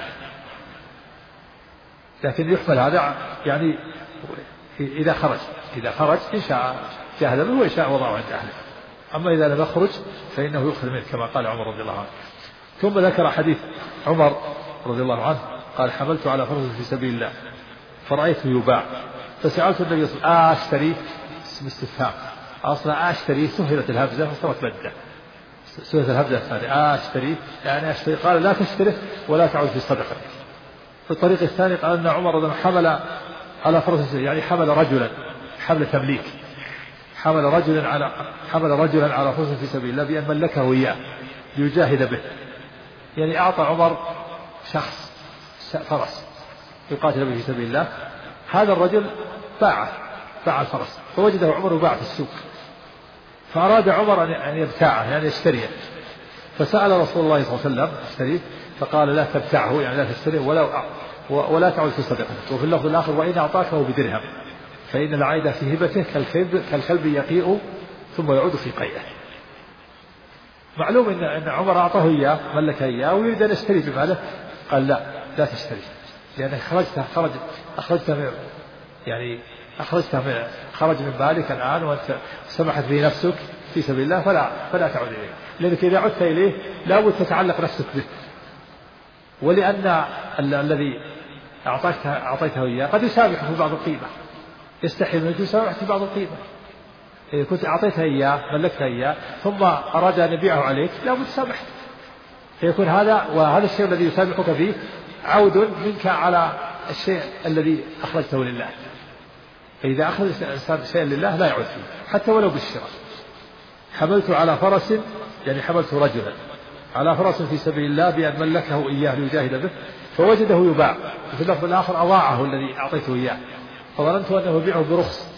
لكن يحمل هذا يعني إذا خرج إن شاء جاهد به وإن شاء وضعه عند أهله. أما إذا لم يخرج فإنه يؤخذ منه كما قال عمر رضي الله عنه. ثم ذكر حديث عمر رضي الله عنه قال حملت على فرس في سبيل الله فرأيته يباع فسألت النبي صلى الله عليه وسلم أشتري؟ اسم استفهام أصلا أشتري سهلت الهمزة وصارت بدة سهلت الهمزة الثانية أشتري يعني أشتري. قال لا تشتري ولا تعود في صدقة. في الطريق الثاني قال أن عمر رضي الله عنه حمل على فرس يعني حمل رجلا حمل تمليك حمل رجلا على فرس في سبيل الله بأن ملكه إياه ليجاهد به. يعني أعطى عمر شخص فرس يقاتل به في سبيل الله. هذا الرجل باع الفرس فوجده عمر يباع في السوق فأراد عمر أن يبتاعه يعني يشتريه. فسأل رسول الله صلى الله عليه وسلم اشتريه فقال لا تبتعه يعني لا تشتريه ولا تعود في صدقته. وفي اللفظ الآخر وإن أعطاكه بدرهم فإن العائد في هبته كالكلب يقيء ثم يعود في قيئه. معلوم إن عمر أعطاه إياه ملك إياه ويريد أن يشتري بماله. قال لا تشتري لأنك خرج من بالك الآن وأنت سمحت به نفسك في سبيل الله فلا تعود إليه. لأنك إذا عدت إليه لا بد تتعلق نفسك به. ولأن الذي أعطيته إياه قد يسامحه في بعض القيمة يستحي منه يسامح في بعض القيمة. إذا كنت أعطيته إياه ملكته إياه ثم أراد أن يبيعه عليك لا بد تسامحه. فيكون هذا الشيء الذي يسامحك فيه عود منك على الشيء الذي أخرجته لله. فإذا أخذ الإنسان شيئا لله لا يعود فيه حتى ولو بالشراء. حملت على فرس يعني حملت رجلا على فرس في سبيل الله بأن ملكه إياه ليجاهد به فوجده يباع. وفي اللفظ الآخر أضاعه الذي أعطيته إياه فظننت أنه يبيعه برخص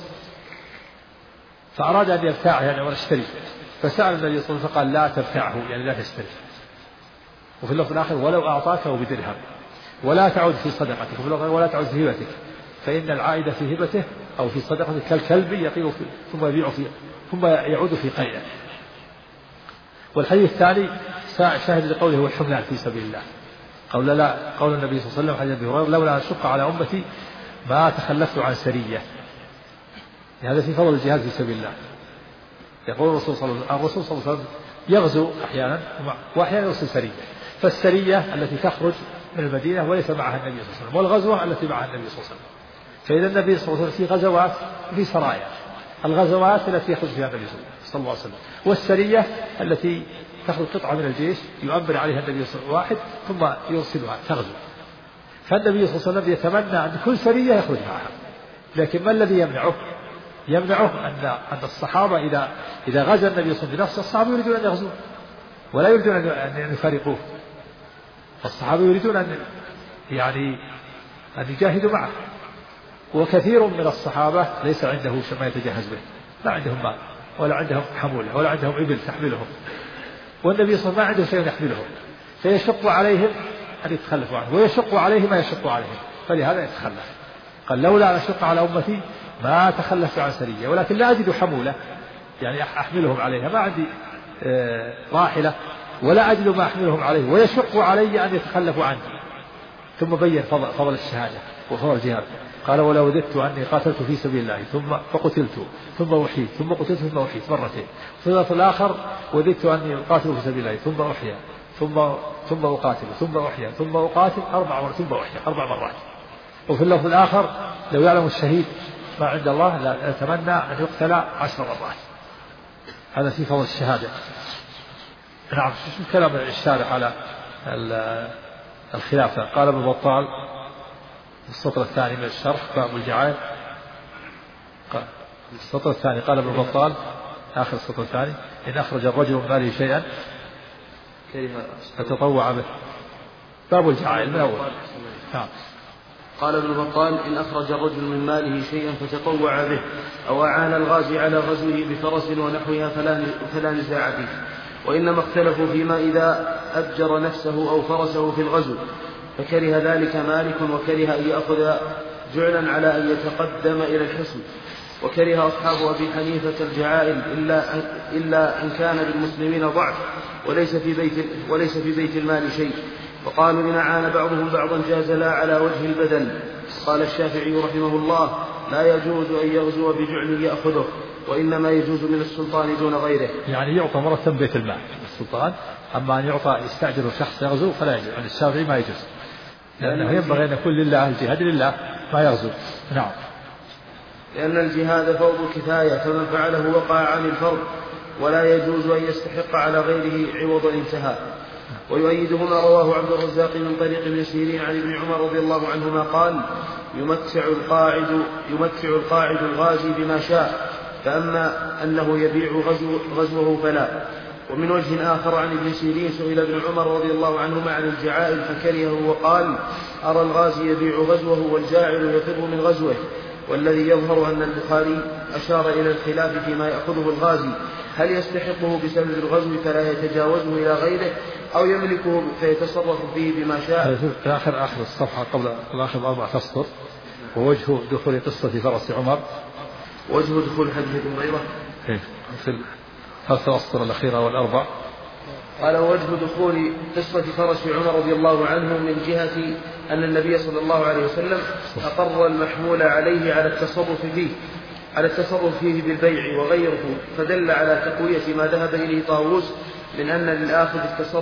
فأراد أن يبتاعه يعني واشتري. فسأل النبي صلى الله عليه وسلم فقال لا تبتاعه يعني لا تشتري. وفي اللفظ الآخر ولو أعطاكه بدرهم ولا تعود في صدقتك. وفي اللفظ ولا تعود في هبتك فإن العائد في هبته أو في صدقته كالكلب يقيء ثم يبيع فيه ثم يعود في قيئه. والحديث الثاني شاهد لقوله هو الحملان في سبيل الله. قول النبي صلى الله عليه وسلم حديث أبي هريرة لولا أن أشق على أمتي ما تخلفت عن سرية. هذا في فضل الجهاد في سبيل الله. يقول الرسول صلى الله عليه وسلم يغزو أحيانا وأحيانا يرسل سرية. فالسرية التي تخرج من المدينة وليس معها النبي صلى الله عليه وسلم والغزوة التي معها النبي صلى الله عليه وسلم. فإذا النبي صلى الله عليه وسلم في غزوات في سرايا. الغزوات التي يخرج فيها النبي صلى الله عليه وسلم والسرية التي تخرج قطعة من الجيش يؤمر عليها النبي صلى الله عليه وسلم واحد ثم يرسلها تغزو. فالنبي صلى الله عليه وسلم يتمنى أن كل سرية يخرج معها. لكن ما الذي يمنعه أن الصحابة إذا غزا النبي صلى الله عليه وسلم بنفسه الصحابة يريدون أن يغزوه ولا يريدون أن يفارقوه. الصحابة يريدون أن يجاهدوا معه. وكثير من الصحابة ليس عنده ما يتجهز به لا عندهم مال ولا عندهم حمولة ولا عندهم إبل تحملهم والنبي صلى الله عليه وسلم ما عنده شيء يحملهم فيشق عليهم أن يتخلفوا عنه ويشق عليه ما يشق عليهم فلهذا يتخلف. قال لولا أن أشق على أمتي ما تخلفت عن سرية ولكن لا أجد حمولة يعني أحملهم عليها ما عندي راحلة ولا أجد ما أحملهم عليه ويشق علي أن يتخلفوا عني. ثم بين فضل الشهادة وفضل الجهاد. قال ولو وددت أني قاتلت في سبيل الله فقتلت ثم أحييت ثم قتلت ثم أحييت مرتين. في الآخر وددت أني أقاتل في سبيل الله ثم أحيا ثم أقاتل ثم أحيا ثم أقاتل 4 مرات ثم أحيا 4 مرات. وفي اللفظ الآخر لو يعلم الشهيد ما عند الله لا أتمنى أن يقتل 10 مرات. هذا في فضل الشهادة. نعم. شو كلام الشارح على الخلافة؟ قال ابن بطال السطر الثاني من الشرح باب الجعائل السطر الثاني قال ابن بطال آخر السطر الثاني إن أخرج الرجل من ماله شيئا فتطوع به. باب الجعائل من أول. نعم. قال ابن بطال إن أخرج الرجل من ماله شيئا فتطوع به أو أعان الغازي على غزوه بفرس ونحوها فلا نزاع فيه. وإنما اختلفوا فيما إذا أجر نفسه أو فرسه في الغزو فكره ذلك مالك وكره أن يأخذ جعلا على أن يتقدم إلى الحصن وكره أصحاب أبي حنيفة الجعائل إلا أن كان للمسلمين ضعف وليس في بيت المال شيء، وقالوا إن أعان بعضهم بعضا جاز لا على وجه البدل. قال الشافعي رحمه الله: لا يجوز أن يغزو بجعل يأخذه، وإنما يجوز من السلطان دون غيره. يعني يعطى مرة بيت المال السلطان، أما أن يعطى يستأجر شخص يغزو فلا يجوز. عند الشافعي ما يجوز، لأنه ينبغي أن يكون لله الجهاد لله ما يغزو. نعم. لأن الجهاد فرض كفاية، فمن فعله وقع عن الفرض، ولا يجوز أن يستحق على غيره عوضا انتهى. ويؤيده ما رواه عبد الرزاق من طريق ابن سيرين عن ابن عمر رضي الله عنهما قال: يمتع القاعد الغازي بما شاء، فأما أنه يبيع غزوه فلا. ومن وجه آخر عن ابن سيرين سئل ابن عمر رضي الله عنهما عن الجعائل فكرهه وقال: أرى الغازي يبيع غزوه والجاعل يفر من غزوه. والذي يظهر أن البخاري أشار إلى الخلاف فيما يأخذه الغازي، هل يستحقه بسبب الغزو فلا يتجاوزه إلى غيره، أو يملكه فيتصرف فيه بما شاء. في آخر الصفحة قبل آخر 4 أسطر: ووجه دخول قصة فرس عمر. وجه دخول حديث هريرة في 3 أسطر الأخيرة والأربع. قال: وجه دخول قصة فرس عمر رضي الله عنه من جهة أن النبي صلى الله عليه وسلم أقر المحمول عليه على التصرف فيه بالبيع وغيره، فدل على تقوية ما ذهب إليه طاووس من أن للآخذ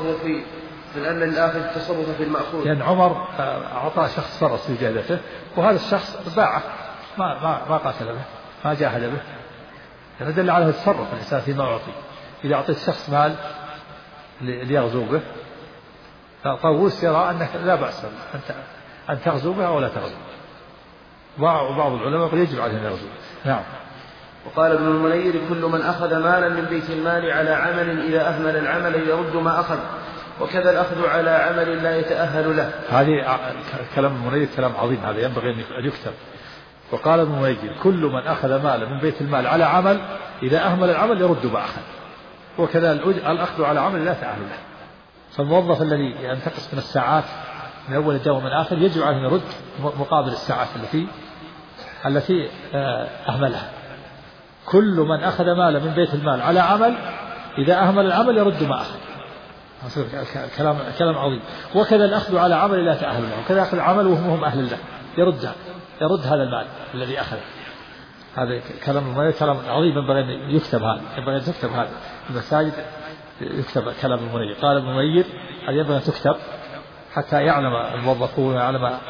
التصرف في المأخوذ. لأن عمر أعطى شخص فرس في جهته، وهذا الشخص باعه ما قاتل به ما جاهد به، فدل على التصرف الإنسان فيما أعطي. إذا أعطيت شخص مال ليغزو به، فطاووس يرى أنك لا بأس أن تغزو به أو لا تغزو، وبعض العلماء قد يجب عليه أن يغزو. نعم. وقال ابن المنير: كل من أخذ مالا من بيت المال على عمل إذا أهمل العمل يرد ما أخذ، وكذا الأخذ على عمل لا يتأهل له. هذه كلام المنير كلام عظيم، هذا ينبغي أن يكتب. وقال ابن المنير: كل من أخذ مالا من بيت المال على عمل إذا أهمل العمل يرد ما أخذ، وكذا الأخذ على عمل لا يتأهل له. فالموظف الذي ينتقص من الساعات من أول الدوام من آخر يجب عليه أن يرد مقابل الساعات التي أهملها. كل من أخذ مالا من بيت المال على عمل إذا أهمل العمل يرد ما أخذ. كلام عظيم. وكذا الأخذ على عمل لا يتأهل له، وكذا أخذ عمل وهم أهل له يرد هذا المال الذي أخذه. هذا كلام عظيم ينبغي أن يكتب. هذا المساجد يكتب كلام المنير. قال ابن المنير: هذا ينبغي أن تكتب حتى يعلم الموظفون ويعلم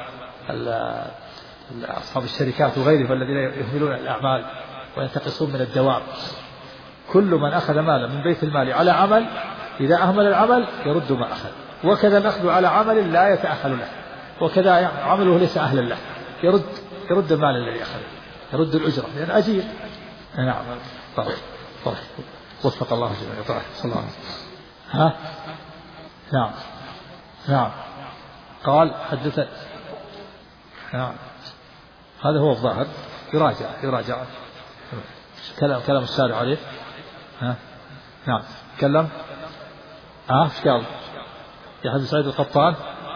أصحاب الشركات وغيرهم الذين يهملون الأعمال وينتقصون من الدوام. كل من أخذ مالا من بيت المال على عمل إذا أهمل العمل يرد ما أخذ، وكذا الأخذ على عمل لا يتأهل له، وكذا عمله ليس أهلا له يرد المال الذي أخذه، يرد الأجرة لأن أجير. نعم. طيب. وفق الله جميعا. طيب. صلى الله عليه وسلم. نعم. قال: حدث. نعم. هذا هو الظاهر. يراجع كلام الشارع عليه. نعم. تكلم. ايش قال؟ يحيى بن سعيد القطان.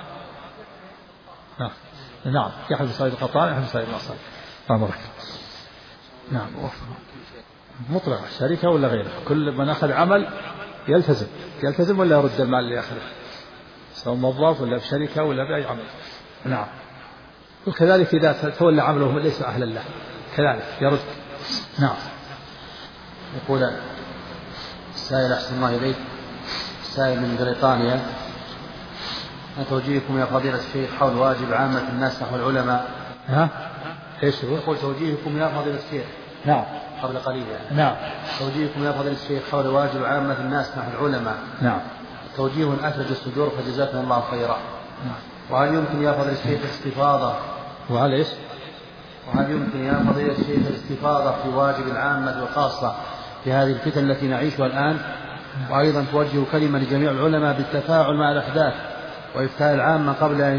نعم. يحيى بن سعيد القطان، يحيى بن سعيد الأنصاري. أمرك. نعم. مطلق الشركة ولا غيره، كل من أخذ عمل يلتزم ولا يرد المال اللي أخذه، سواء موظف ولا بشركة ولا بأي عمل. نعم. وكذلك إذا تولى عمله ليس أهلا له كذلك يرد. نعم. يقول السائل: أحسن الله إليك، السائل من بريطانيا: ما توجيهكم يا فضيلة الشيخ حول واجب عامة الناس نحو العلماء؟ ايش هو؟ يقول: توجيهكم يا فضيلة الشيخ. نعم. قبل قليل يعني. نعم. توجيهكم يا فضيلة الشيخ حول واجب عامة الناس نحو العلماء. نعم. توجيه أثلج الصدور، فجزاكم الله خيرا. نعم. وهل يمكن يا فضيلة الشيخ الاستفاضة؟ وهل ايش؟ وهل يمكن يا فضيلة الشيخ الاستفاضة في واجب العامة والخاصة في هذه الفتن التي نعيشها الآن؟ وأيضا توجه كلمة لجميع العلماء بالتفاعل مع الأحداث وإفتاء العامة قبل أن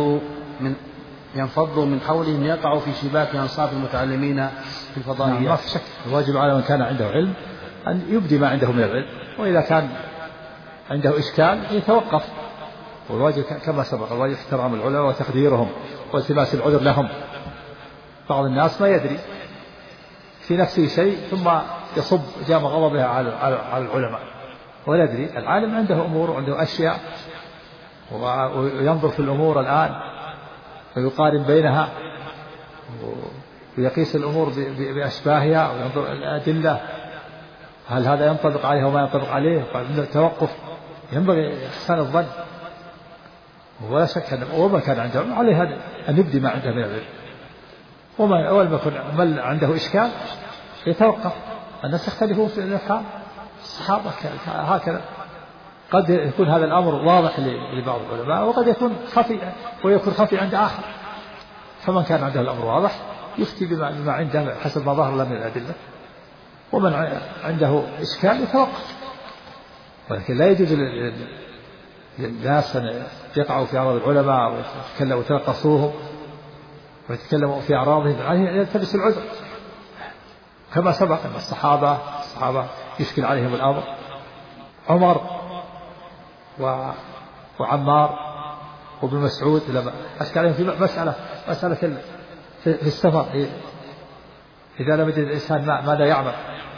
ينفضوا من حولهم يقعوا في شباك أنصاف المتعلمين في الفضائيات. ما في شك الواجب على من كان عنده علم أن يبدي ما عنده من العلم، وإذا كان عنده إشكال يتوقف. والواجب كما سبق، الواجب احترام العلماء وتقديرهم والتماس العذر لهم. بعض الناس ما يدري في نفسه شيء ثم يصب جام غضبها على العلماء ولا يدري. العالم عنده أمور وعنده أشياء وينظر في الأمور الآن ويقارن بينها ويقيس الأمور بأشباهها وينظر الأدلة هل هذا ينطبق عليه وما ينطبق عليه. توقف ينبغي إحسان الظن. ولا شك أن وما كان عنده عليه هذا أن يبدي ما عنده من العلم. وما أول ما يكون من عنده إشكال يتوقف. الناس يختلفون في الأفهام الصحابة هكذا. قد يكون هذا الأمر واضح لبعض العلماء وقد يكون خفي عند آخر. فمن كان عنده الأمر واضح يفتي بما عنده حسب ما ظهر له من الأدلة. ومن عنده إشكال يتوقف. ولكن لا يجوز للناس أن يقعوا في أعراض العلماء ويتكلموا ويتنقصوهم ويتكلموا في أعراضهم يلتبس العذر. كما سبق أن الصحابة يشكل عليهم الأمر. عمر وعمار وابن مسعود لما أشكل عليهم في مسألة في السفر إذا لم يجد الإنسان ماذا يعمل.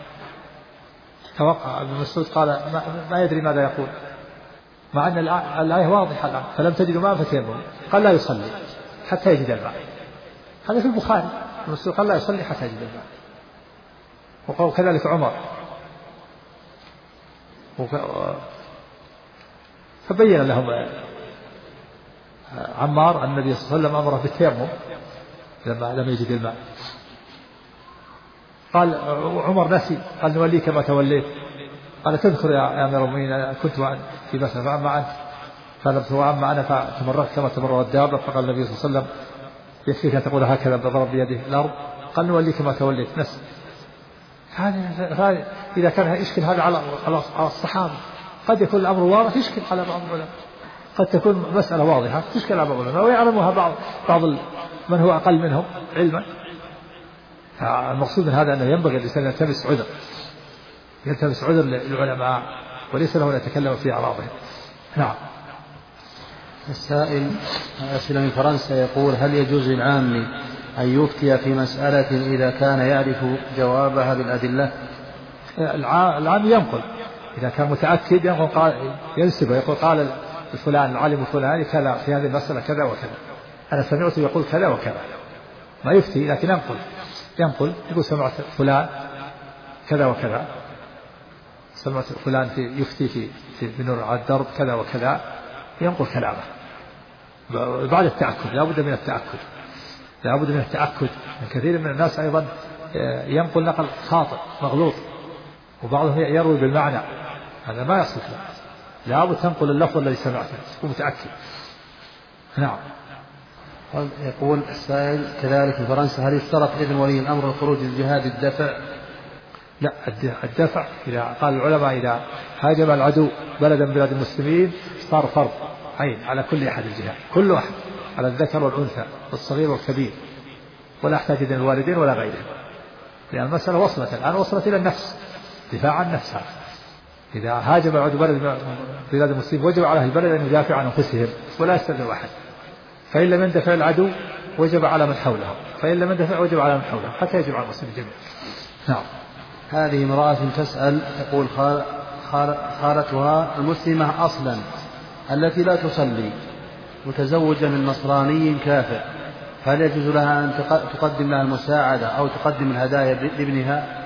توقع ابن مسعود قال ما يدري ماذا يقول مع أن الآية واضحة الآن فلم تجدوا ماء فتيمموا. قال لا يصلي حتى يجد الماء. هذا في البخاري. ابن مسعود قال لا يصلي حتى يجد الماء. وقال كذلك عمر. فبين لهم عمار أن النبي صلى الله عليه وسلم أمره بالتيمم لما لم يجد الماء. قال عمر نسي قال نوليك ما توليت. قال تذكر يا أمير المؤمنين كنت في مسألة فأما أنت فلم وأما أنا فتمرت كما تمر الدابة. فقال النبي صلى الله عليه وسلم يكفيك أن تقول هكذا بضرب بيده الأرض. قال نوليك ما توليت نسي. إذا كان يشكل هذا على الصحابة قد يكون الأمر واضح يشكل على بعض العلماء. قد تكون مسألة واضحة تشكل على بعض العلماء ويعلمها بعض من هو أقل منهم علما. المقصود من هذا أنه ينبغي الإنسان يلتمس عذر للعلماء وليس له أن يتكلم في أعراضهم. نعم. السائل أسئلة من فرنسا يقول هل يجوز للعام أن يفتي في مسألة إذا كان يعرف جوابها بالأدلة؟ العام ينقل إذا كان متأكد ينقل ينسب يقول قال الفلان العالم الفلاني كذا في هذه المسألة كذا وكذا أنا سمعته يقول كذا وكذا. ما يفتي لكن ينقل يقول سمعت فلان كذا وكذا. سمعت فلان يفتي في بنور على الدرب كذا وكذا. ينقل كلامه بعد التأكد. لا بد من التأكد. كثير من الناس أيضا ينقل نقل خاطئ مغلوط وبعضهم يروي بالمعنى. هذا ما يصلح له. لا بد تنقل اللفظ الذي سمعته تكون متأكد. نعم. يقول السائل كذلك في فرنسا هل يشترط إذن ولي الأمر الخروج للجهاد الدفع؟ لا الدفع إذا قال العلماء إذا هاجم العدو بلدا من بلاد المسلمين صار فرض عين على كل أحد الجهاد. كل واحد على الذكر والأنثى والصغير والكبير ولا يحتاج إذن الوالدين ولا غيرهم. لأن المسألة وصلت إلى النفس دفاع عن نفسها. إذا هاجم العدو بلاد المسلمين وجب على البلد أن يدافع عن أنفسهم ولا يستأذن واحد. فإن لم يندفع العدو وجب على من حوله. فإن لم يندفع وجب على من حوله حتى يجب على المسلمين جميعا. نعم. هذه امرأة تسأل تقول خالتها المسلمة أصلا التي لا تصلي متزوجة من نصراني كافر هل يجوز لها أن تقدم لها المساعدة أو تقدم الهدايا لابنها؟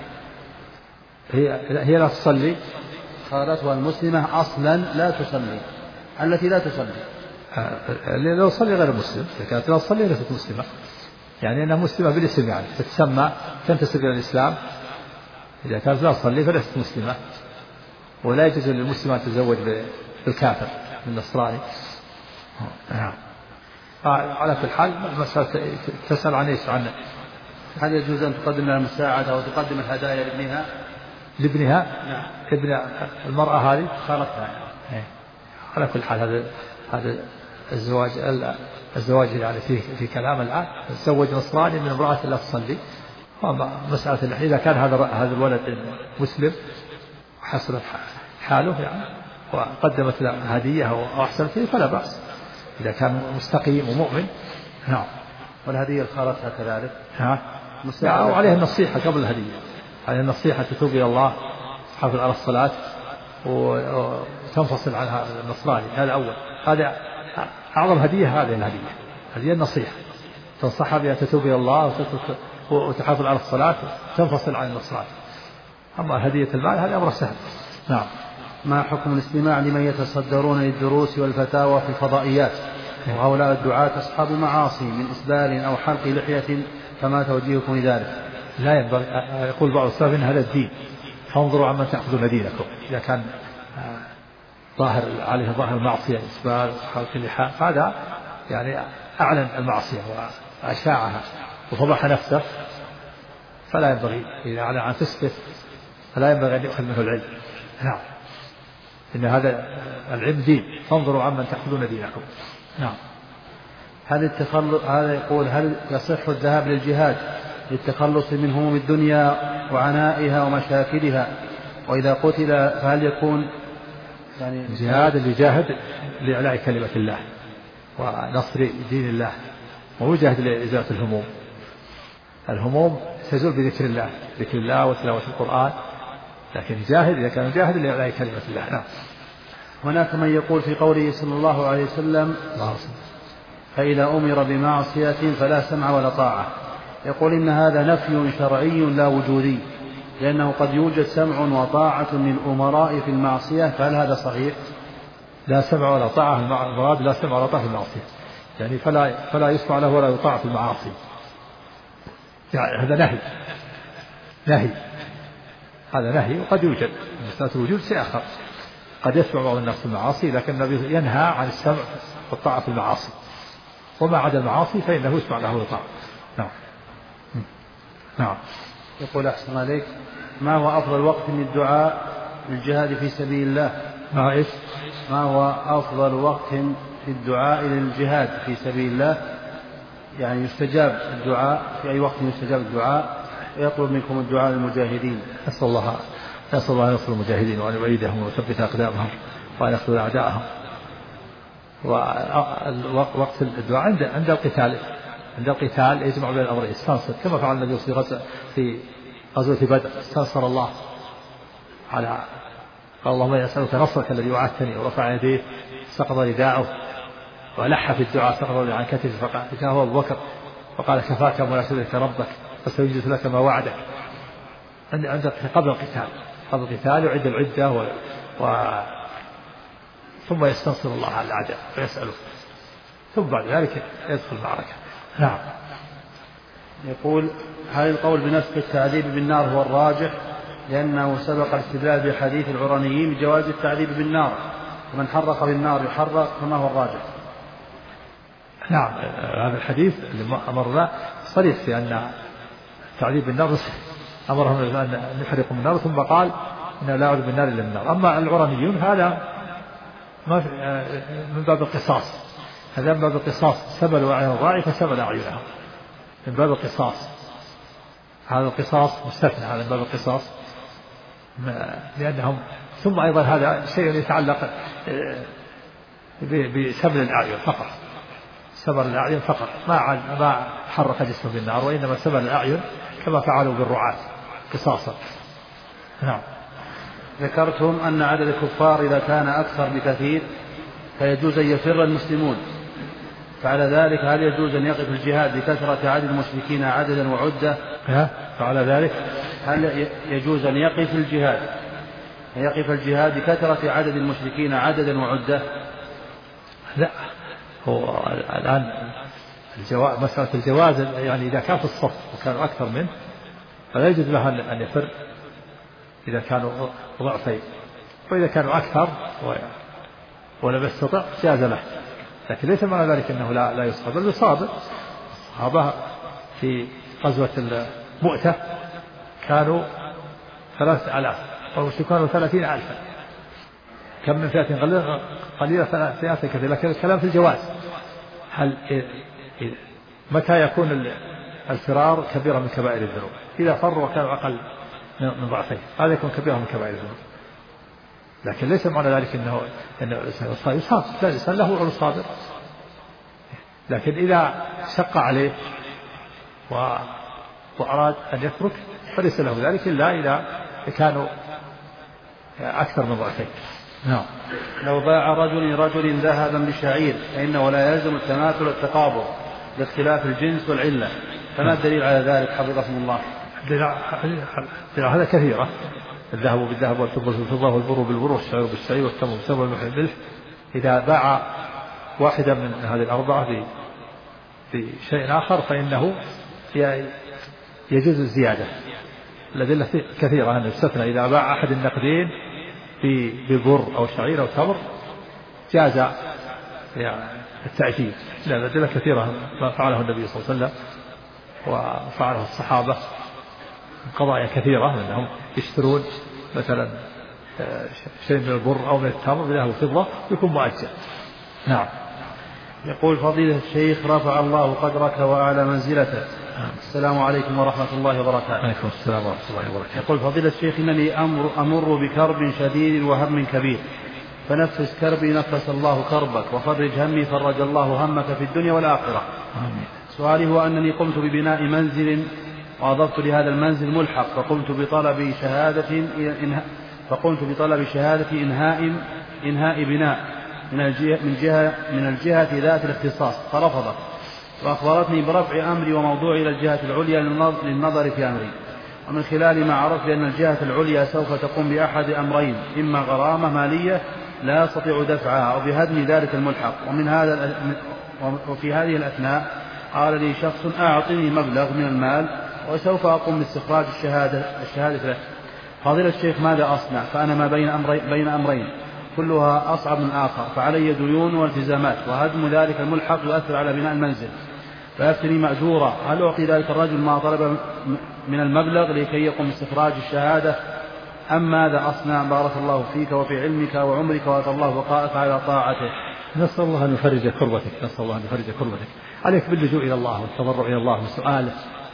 هي لا تصلي. خالتها المسلمة أصلا لا تصلي التي لا تصلي. لو صلي غير مسلم إذا كانت لا تصلي ليست مسلمة يعني أنها مسلمة بالاسم يعني تتسمى تنتسب إلى الإسلام. إذا كانت لا تصلي فليست مسلمة. ولا يجوز للمسلم أن تتزوج بالكافر بالنصراني. على كل حال المسألة تسأل عن إيش عنه. هل يجوز أن تقدم لها المساعدة أو تقدم الهدايا لابنها؟ نعم. ابن المرأة هذه خالتها. على كل حال هذا الزواج يعني في كلام الآن تزوج نصراني من امرأة لا تصلي. مسألة إذا كان هذا الولد مسلم وحصلت حاله يعني وقدمت له هدية أو أحسنت فيه فلا بأس إذا كان مستقيم ومؤمن. نعم. والهدية لخالتها كذلك. أو عليه النصيحة قبل الهدية، عليه النصيحة تتوب إلى الله، تحافظ على الصلاة وتنفصل عنها النصراني. هذا أول، هذا أعظم هدية، هذه الهدية، هذه النصيحة تنصحها بها، تتوب إلى الله وتحافظ على الصلاة وتنفصل عن النصراني. أما هدية المال هذا أمر سهل. نعم. ما حكم الاستماع لمن يتصدرون للدروس والفتاوى في الفضائيات وهؤلاء الدعاة أصحاب معاصي من إسبال أو حلق لحية، فما توجيهكم لذلك؟ لا ينبغي. يقول بعض السلف إن هذا الدين، فانظروا عمن تأخذون دينكم. إذا كان ظاهر عليه ظاهر المعصية، إسبال وحلق اللحى، هذا يعني أعلن المعصية وأشاعها وفضح نفسه، فلا ينبغي. إذا أعلن عن فسقه فلا ينبغي أن يؤخذ منه العلم. نعم. إن هذا العلم دين، فانظروا عمن تأخذون دينكم. نعم. هذا يقول: هل يصح الذهاب للجهاد للتخلص من هموم الدنيا وعنائها ومشاكلها، وإذا قتل فهل يكون يعني الجهاد اللي يجاهد لإعلاء كلمة الله ونصر دين الله، ويجاهد لإزالة الهموم. الهموم تزول بذكر الله، ذكر الله وتلاوة القرآن، لكن جاهد إذا كان جاهد لإعلاء كلمة الله. نعم. هناك من يقول في قوله صلى الله عليه وسلم: فإذا أمر بمعصية فلا سمع ولا طاعة، يقول إن هذا نفي شرعي لا وجودي، لأنه قد يوجد سمع وطاعة للأمراء في المعصية، فهل هذا صحيح؟ لا سمع ولا طاعة، المراد لا سمع ولا طاعة في المعصية، يعني فلا يسمع له ولا يطاع في المعاصي، يعني هذا نهي، هذا نهي. وقد يوجد مسألة الوجود شيء آخر، قد يسمع بعض الناس في المعاصي، لكن النبي ينهى عن السمع والطاعة في المعاصي، وما عدا المعاصي فإنه يسمع له ويطاع. نعم. نعم. يقول: أحسن عليك، ما هو أفضل وقت للدعاء للجهاد في سبيل الله؟ ما هو أفضل وقت للدعاء للجهاد في سبيل الله؟ يعني يستجاب الدعاء في أي وقت يستجاب الدعاء، ويطلب منكم الدعاء للمجاهدين. نسأل الله أن ينصر المجاهدين وأن يؤيدهم ويثبت أقدامهم وأن يخذل أعداءهم. ووقت الدعاء عند القتال يجمع بين الأمرين، استنصر كما فعل النبي في غزوة بدر، استنصر الله على قال: اللهم إني أسألك نصرك الذي وعدتني، ورفع يديه سقط رداءه ولح في الدعاء، سقط عن كتفه، فكان هو أبو بكر فقال: كفاك مناشدتك ربك فسيجد لك ما وعدك. عند قبل القتال يعد العدة ثم يستنصر الله على الأعداء ويسأله، ثم بعد ذلك يدخل المعركة. نعم. يقول: هل القول بنسك التعذيب بالنار هو الراجح، لأنه سبق الاستدلال بحديث العرانيين بجواز التعذيب بالنار، ومن حرق بالنار يحرق، فما هو الراجح؟ نعم. هذا الحديث اللي أمرنا صريح في أن التعذيب بالنار، أمرهم أن يحرقوا بالنار، ثم قال إنه لا يعذب بالنار إلا بالنار. أما العرانيون هذا من باب القصاص، هذا من باب القصاص، سبلوا أعين الراعي فسبل أعينهم، من باب القصاص. هذا القصاص مستثنى، هذا من باب القصاص، لأنهم ثم أيضا هذا شيء يتعلق بسبل الأعين فقط، سبل الأعين فقط، ما حرق جسمه بالنار، وإنما سبل الأعين كما فعلوا بالرعاة قصاصا. نعم. ذكرتم أن عدد الكفار إذا كان أكثر بكثير فيجوز أن يفر المسلمون، فعلى ذلك هل يجوز أن يقف الجهاد لكثرة عدد المشركين عددا وعدة؟ فعلى ذلك هل يجوز أن يقف الجهاد لكثرة عدد المشركين عددا وعدة؟ لا، هو الآن مسألة الجواز، يعني إذا كان في الصف وكانوا أكثر منه فلا يجوز له أن يفر إذا كانوا ضعفين، وإذا كانوا أكثر ولم يستطع جاز له، لكن ليس معنى ذلك أنه لا يصابر، بل يصابر. الصحابة في غزوة المؤتة كانوا 3000 والمشركون 30,000، كم من فئة قليلة فئة كثيرة، لكن الكلام في الجواز. هل متى يكون الفرار كبيرا من كبائر الذنوب؟ إذا فروا وكانوا أقل من ضعفين هذا يكون كبيرا من كبائر الذنوب، لكن ليس معنى ذلك أنه يصابر، لا، الإنسان له عذر صابر، لكن إذا شق عليه وأراد أن يترك فليس له ذلك إلا إذا كانوا أكثر من ضعفين. نعم. لو باع رجل ذهبا بشعير فإنه لا يلزم التماثل والتقابض لاختلاف الجنس والعلة، فما الدليل على ذلك حفظكم الله؟ هذا كثيرة، الذهب بالذهب والفضة بالفضة والبر بالبر والشعير بالشعير والتمر بالتمر والملح بالملح. إذا باع واحدا من هذه الأربعة بشيء آخر فإنه يجوز الزيادة. الأدلة كثيرة أن يستثنى إذا باع أحد النقدين ببر أو شعير أو تمر جاز التعجيل. لا، الأدلة كثيرة ما فعله النبي صلى الله عليه وسلم وفعله الصحابة، قضايا كثيرة أنهم يشترون مثلا شيء من البر أو من التمر بذهب وفضة يكون مؤجل. نعم. يقول فضيلة الشيخ رفع الله قدرك وأعلى منزلتك. السلام عليكم ورحمة الله وبركاته. عليكم السلام ورحمة الله وبركاته. يقول فضيلة الشيخ إنني أمر بكرب شديد وهم كبير، فنفس كربي نفس الله كربك، وفرج همي فرج الله همك في الدنيا والآخرة. آمين. سؤالي هو أنني قمت ببناء منزل وأضفت لهذا المنزل ملحق، فقمت بطلب شهادة إنهاء بناء من الجهة ذات الاختصاص فرفضت، وأخبرتني برفع أمري وموضوعي إلى الجهة العليا للنظر في أمري، ومن خلال ما عرفت أن الجهة العليا سوف تقوم بأحد أمرين، إما غرامة مالية لا أستطيع دفعها أو بهدم ذلك الملحق. وفي هذه الأثناء قال لي شخص أعطني مبلغ من المال وسوف أقوم باستخراج الشهادة له. فضيلة الشيخ ماذا أصنع؟ فأنا ما بين أمرين كلها أصعب من آخر، فعلي ديون والتزامات، وهدم ذلك الملحق يؤثر على بناء المنزل، فيفتني مأجورا. هل أعطي ذلك الرجل ما طلب من المبلغ لكي يقوم باستخراج الشهادة أم ماذا أصنع؟ بارك الله فيك وفي علمك وعمرك وأتى الله بقاءك على طاعته. نسأل الله أن يفرج كربتك. عليك باللجوء إلى الله والتضرع إلى الله وسؤاله،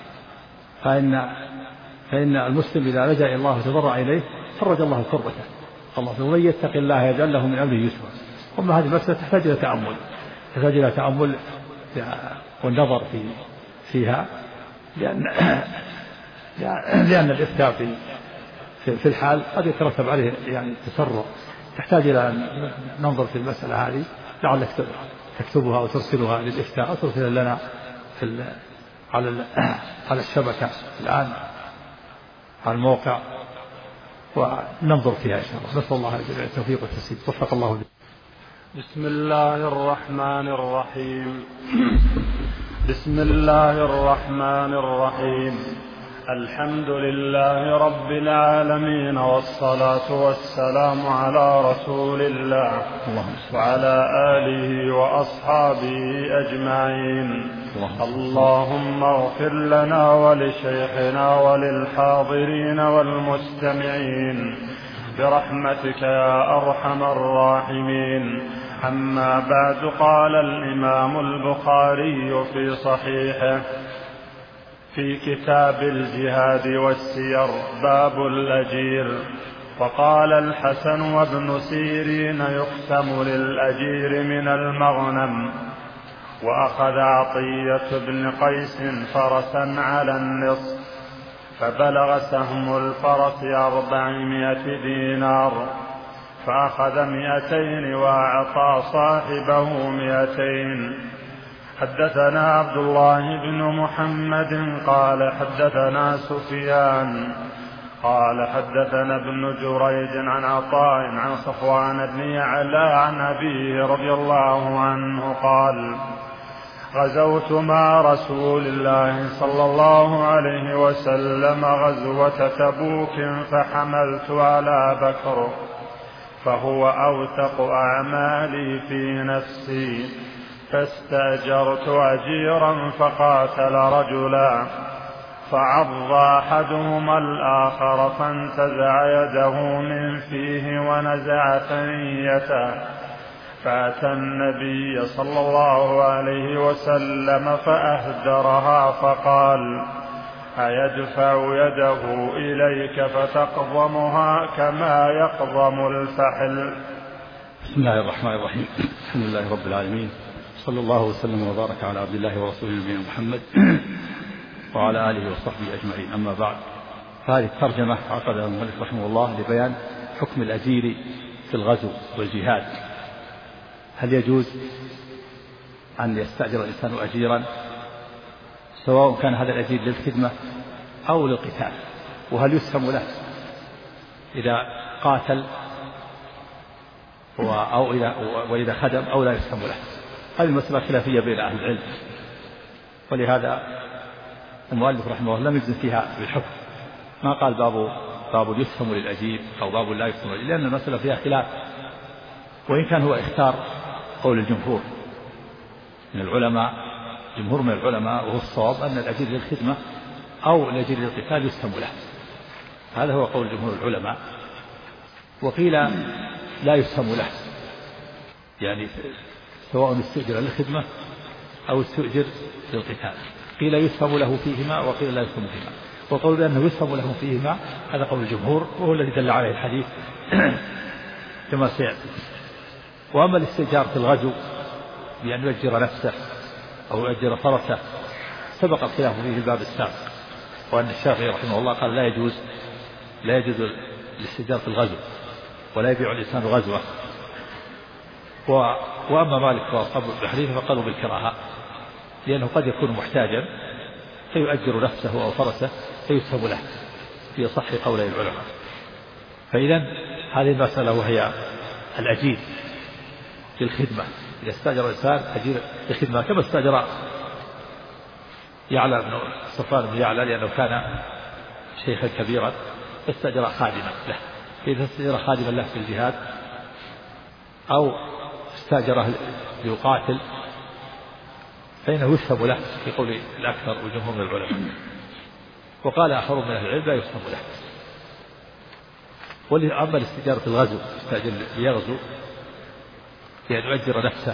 فإن المسلم إذا لجأ إلى الله وتضرع إليه فرج الله كربته. الله ومن يتق الله يجعل له من أمره يسرا. أما هذه المسألة تحتاج إلى تأمل والنظر فيها، لأن الإفتاء في الحال قد يترتب عليه تسرع. تحتاج إلى أن ننظر في المسألة هذه، لعلك تكتبها أو ترسلها للإفتاء أو ترسل لنا على الشبكة الآن على الموقع وننظر فيها إن شاء الله. نسأل الله التوفيق والتسديد. وفق الله بك. بسم الله الرحمن الرحيم. الحمد لله رب العالمين، والصلاة والسلام على رسول الله وعلى آله وأصحابه أجمعين. اللهم اغفر لنا ولشيخنا وللحاضرين والمستمعين برحمتك يا أرحم الراحمين. أما بعد، قال الإمام البخاري في صحيحه في كتاب الجهاد والسير باب الأجير: وقال الحسن وابن سيرين يقسم للأجير من المغنم. وأخذ عطية بن قيس فرسا على النصف، فبلغ سهم الفرس 400 دينار، فأخذ 200 وأعطى صاحبه 200. حدثنا عبد الله بن محمد قال حدثنا سفيان قال حدثنا ابن جريج عن عطاء عن صفوان بن يعلى عن أبيه رضي الله عنه قال: غزوت مع رسول الله صلى الله عليه وسلم غزوة تبوك، فحملت على بكر، فهو أوثق أعمالي في نفسي، فاستأجرت أجيرا فقاتل رجلا، فعض أحدهما الآخر فانتزع يده من فيه ونزع ثنيته، فأتى النبي صلى الله عليه وسلم فأهدرها، فقال: أيدفع يده إليك فتقضمها كما يقضم الفحل؟ بسم الله الرحمن الرحيم. الحمد لله رب العالمين، صلى الله وسلم وبارك على عبد الله ورسوله نبينا محمد وعلى آله وصحبه أجمعين. أما بعد، فهذه الترجمة عقدها المؤلف رحمه الله لبيان حكم الأجير في الغزو والجهاد. هل يجوز أن يستأجر الإنسان أجيرا سواء كان هذا الأجير للخدمة أو للقتال؟ وهل يسهم له إذا قاتل وإذا خدم أو لا يسهم له؟ هذه المسألة خلافية بين أهل العلم، ولهذا المؤلف رحمه الله لم يجزم فيها بالحكم، ما قال باب يسهم للأجير أو باب لا يسهم، لأن المسألة فيها خلاف، وإن كان هو اختار قول الجمهور من العلماء، جمهور من العلماء، وهو الصواب أن الأجير للخدمة أو الأجير للقتال يسهم له، هذا هو قول جمهور العلماء. وقيل لا يسهم له، يعني سواء استؤجر للخدمة أو استؤجر للقتال، قيل يسهم له فيهما وقيل لا يسهم فيهما، وقول بأنه يسهم له فيهما هذا قول الجمهور، وهو الذي دل عليه الحديث كما سيأتي. وأما الاستئجار في الغزو بأن يؤجر نفسه أو يؤجر فرسه سبق الخلاف فيه في الباب السابق، وأن الشافعي رحمه الله قال لا يجوز الاستئجار في الغزو ولا يبيع الإنسان غزوة. وأما مالك وأصحاب ابن حنيفة فقالوا بالكراهة، لأنه قد يكون محتاجا فيؤجر نفسه أو فرسه فيسهم له في صح قولي العلماء. فإذا هذه المسألة وهي الأجير للخدمة، إذا استأجر الإنسان أجير للخدمة كما استأجر يعلى بن صفوان بن يعلى لأنه كان شيخا كبيرا فاستأجر خادما له، فإذا استأجر خادما له في الجهاد أو استأجره ليقاتل فإنه يسهم له في قول الأكثر وجمهور من العلماء، وقال آخر من أهل العلم لا يسهم له. وأما الاستئجار في الغزو، يستأجر ليغزو بأن يؤجر نفسه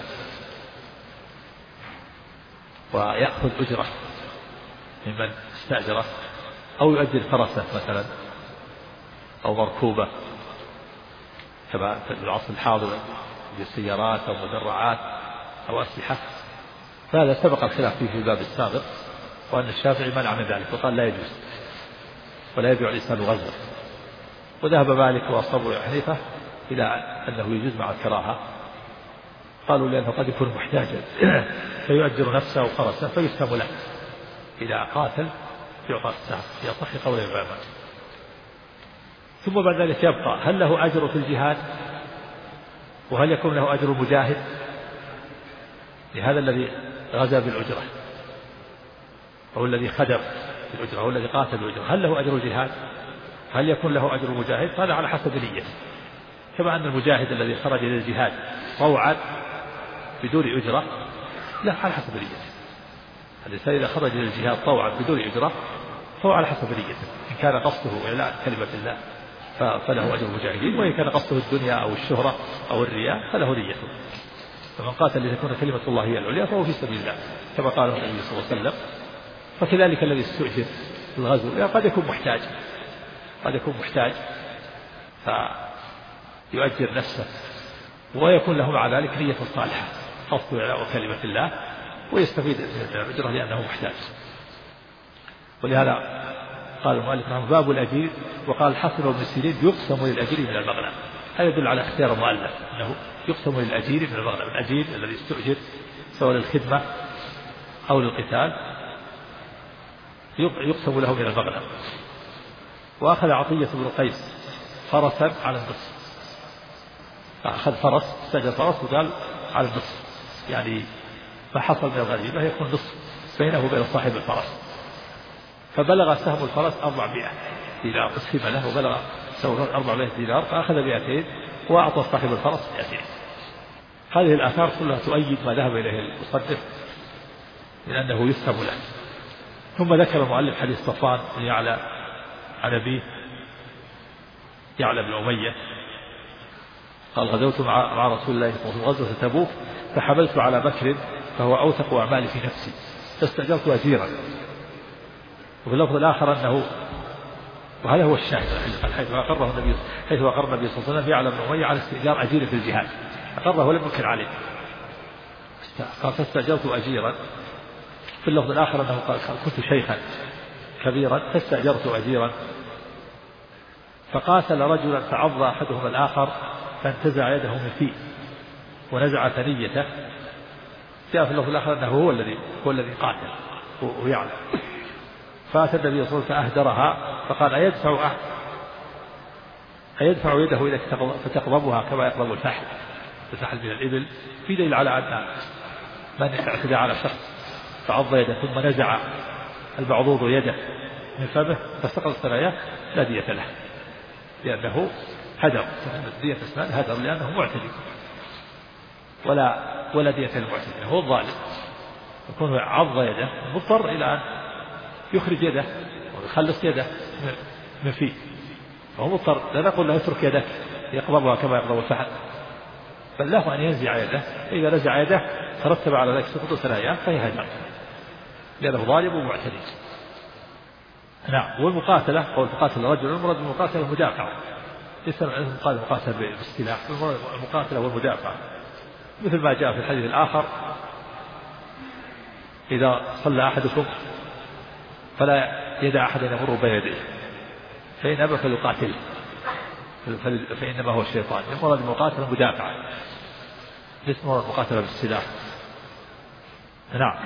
ويأخذ أجرة ممن استأجره، أو يؤجر فرسه مثلا أو مركوبة كما في العصر الحاضر بسيارات أو مدرعات أو أسلحة، فهذا سبق الخلاف فيه في الباب السابق، وأن الشافعي منع من ذلك وقال لا يجوز ولا يبيع الإنسان غزوة. وذهب مالك وأصحاب ابن حنيفة إلى أنه يجوز مع الكراهة، قالوا لأنه قد يكون محتاجا فيؤجر نفسه وفرسه فيسهم له، إذا قاتل يعطى السهم في أصح قول العلماء. ثم بعد ذلك يبقى هل له أجر في الجهاد، وهل يكون له أجر مجاهد لهذا الذي غزا بالأجرة أو الذي خدم بالأجرة أو الذي قاتل بالأجرة، هل له أجر الجهاد؟ هل يكون له أجر مجاهد؟ هذا على حسب نيته، كما أن المجاهد الذي خرج للجهاد طوعا بدون أجرة لا، على حسب نيته. الإنسان إذا خرج للجهاد طوعا بدون أجرة فهو على حسب نيته، إن كان قصده إعلاء كلمة الله فله أجر المجاهدين، وإن كان قصده الدنيا أو الشهرة أو الرياء فله نيته. فمن قاتل لتكون كلمة الله هي العليا فهو في سبيل الله كما قال النبي صلى الله عليه وسلم. فكذلك الذي استؤجر في الغزو يعني قد يكون محتاج فيؤجر نفسه ويكون له مع ذلك نية صالحة قصده إعلاء كلمة الله ويستفيد من الأجرة لأنه محتاج. ولهذا قال المؤلف رحمه باب الأجير، وقال الحسن بن سيرين يقسم للأجير من المغنم، هذا يدل على اختيار المؤلف أنه يقسم للأجير من المغنم، الأجير الذي استؤجر سواء للخدمة أو للقتال يقسم له من المغنم. وأخذ عطية بن قيس فرسا على النصف، أخذ فرس استأجر فرس وقال على النصف، يعني ما حصل من الغنيمة يكون نصف بينه وبين صاحب الفرس، فبلغ سهم الفرس 400 دينار أسهم له، وبلغ سهم 400 دينار فأخذ 200 وأعطى صاحب الفرس 200. هذه الآثار كلها تؤيد ما ذهب إليه المصنف من أنه يسهم له. ثم ذكر المؤلف حديث صفوان بن يعلى عن أبيه يعلى بن أمية قال غزوت مع رسول الله صلى الله عليه وسلم غزوة تبوك فحملت على بكر فهو أوثق أعمالي في نفسي فاستأجرت أجيرا. وفي اللفظ الآخر أنه، وهذا هو الشاهد حيث أقر النبي صلى الله عليه وسلم يعلى بن أمية على استئجار أجير في الجهاد، أقره ولم ينكر عليه، قال فاستأجرت أجيرا في اللفظ الآخر أنه قال كنت شيخا كبيرا فاستأجرت أجيرا فقاتل رجلا فعض أحدهما الآخر فانتزع يده من فيه ونزع ثنيته. جاء في اللفظ الآخر أنه هو الذي قاتل ويعلم. فأتى النبي صلى الله عليه وسلم فأهدرها فقال أيدفع يده إليك فتقضبها كما يقضب الفحل من الإبل، في دليل على أن من اعتدى على شخص فعض يده ثم نزع المعضوض يده من فمه فاستقل الثنايا لا دية له لأنه هدر، دية اسمها هدر لأنه معتدي ولا دية للمعتدي، هو الظالم يكون عض يده مضطر إلى أن يخرج يده ويخلص يده من فيه، فهو مضطر. لا نقول له اترك يدك يقضبها كما يقضب الفحل، بل له أن ينزع يده، إذا نزع يده ترتب على ذلك سقوط ثناياه فهي هدر لأنه ظالم ومعتدي. نعم. والمقاتلة قول تقاتل الرجل، المراد بالمقاتلة المدافعة، ليس المقاتلة بالسلاح، المقاتلة والمدافعة، مثل ما جاء في الحديث الآخر إذا صلى أحدكم فلا يدع أحدا يمر بين يديه فإن أبى فليقاتله فإنما هو الشيطان. المراد بالمقاتلة المدافعة، ليس المراد المقاتلة بالسلاح. نعم.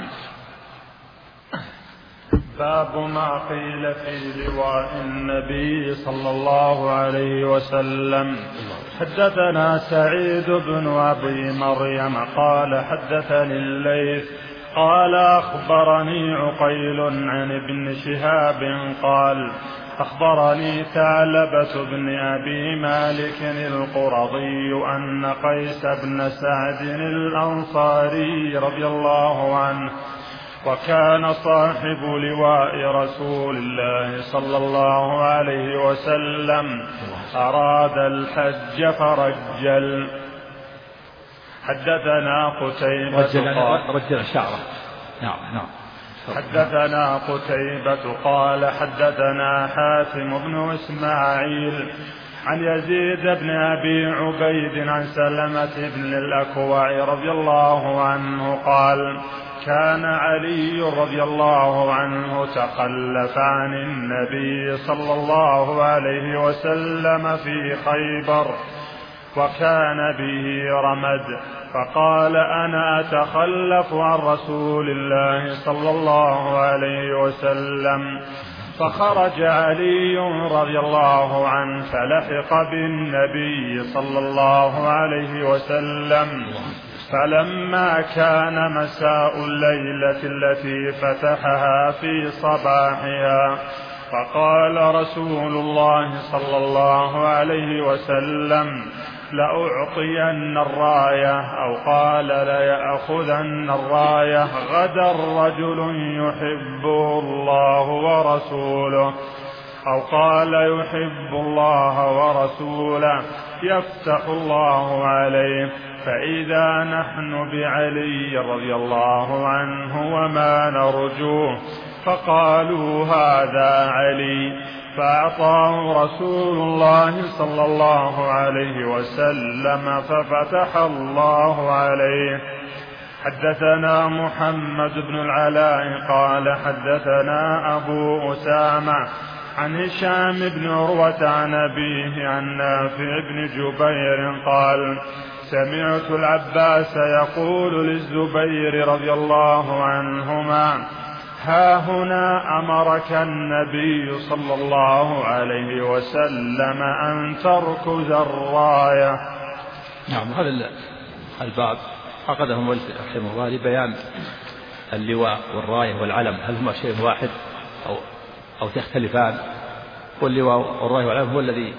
باب ما قيل في لواء النبي صلى الله عليه وسلم. حدثنا سعيد بن أبي مريم قال حدثني الليث قال أخبرني عقيل عن ابن شهاب قال أخبرني ثعلبة بن أبي مالك القرظي أن قيس بن سعد الأنصاري رضي الله عنه وكان صاحب لواء رسول الله صلى الله عليه وسلم أراد الحج فرجل. حدثنا قتيبة رجل شعره. نعم. حدثنا قتيبة قال حدثنا حاتم بن إسماعيل عن يزيد بن أبي عبيد عن سلمة بن الأكوع رضي الله عنه قال كان علي رضي الله عنه تخلف عن النبي صلى الله عليه وسلم في خيبر وكان به رمد، فقال أنا أتخلف عن رسول الله صلى الله عليه وسلم، فخرج علي رضي الله عنه فلحق بالنبي صلى الله عليه وسلم، فلما كان مساء الليلة التي فتحها في صباحها فقال رسول الله صلى الله عليه وسلم لأعطين الراية أو قال ليأخذن الراية غدا رجل يحبه الله ورسوله أو قال يحب الله ورسوله يفتح الله عليه، فإذا نحن بعلي رضي الله عنه وما نرجوه، فقالوا هذا علي، فأعطاه رسول الله صلى الله عليه وسلم ففتح الله عليه. حدثنا محمد بن العلاء قال حدثنا أبو أسامة عن هشام بن عروة عن أبيه عن نافع بن جبير قال سمعت العباس يقول للزبير رضي الله عنهما ها هنا أمرك النبي صلى الله عليه وسلم أن تركز الراية. نعم. هذا الباب عقده المؤلف رحمه الله لبيان اللواء والراية والعلم، هل هما شيء واحد أو تختلفان؟ واللواء والراية والعلم هو الذي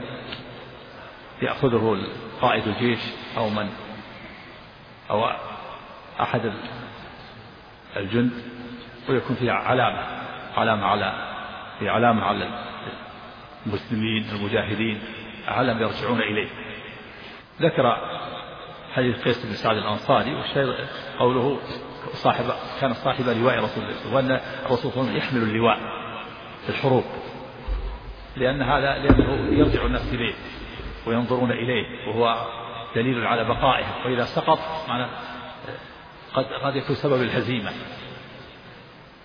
يأخذه قائد الجيش أو أحد الجند، ويكون فيه علامة على المسلمين المجاهدين، علم يرجعون إليه. ذكر حديث قيس بن سعد الأنصاري، والشيء قوله كان صاحب لواء رسول الله، وأن الرسول صلى الله عليه وسلم يحمل اللواء في الحروب، لأنه يرجع الناس إليه وينظرون إليه، وهو دليل على بقائه، وإذا سقط قد يكون سبب الهزيمة.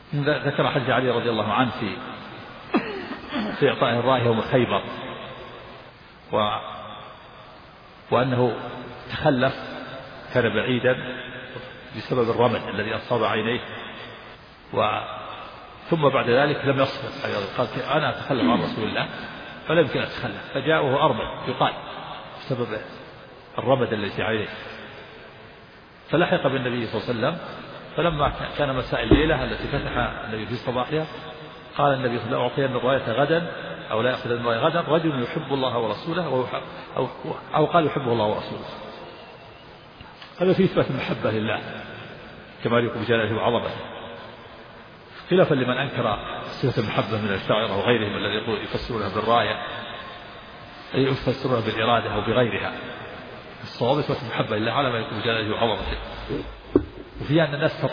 ذكر حديث علي رضي الله عنه في إعطائه الراية يوم خيبر، وأنه تخلف، كان بعيدا بسبب الرمد الذي أصاب عينيه، ثم بعد ذلك لم يصبر، قال أنا أتخلف عن رسول الله فلا يمكن أن أتخلف، فجاءه أرمد يقال بسبب الرمد الذي في عينيه، فلحق بالنبي صلى الله عليه وسلم. فلما كان مساء الليلة التي فتح النبي في صباحها قال النبي صلى الله عليه وسلم: أعطينا الراية غدا أو لا يأخذ الراية غدا رجل يحب الله ورسوله أو قال يحبه الله ورسوله. هذا في إثبات المحبة لله كما يليق بجلاله وعظمته، خلافا لمن أنكر صفة المحبة من الشاعرة وغيرهم الذي يفسرونها بالراية، أي يفسرونها بالإرادة أو بغيرها. الصواب إثبات المحبة لله على ما يليق بجلاله وعظمته، وفي أن الناس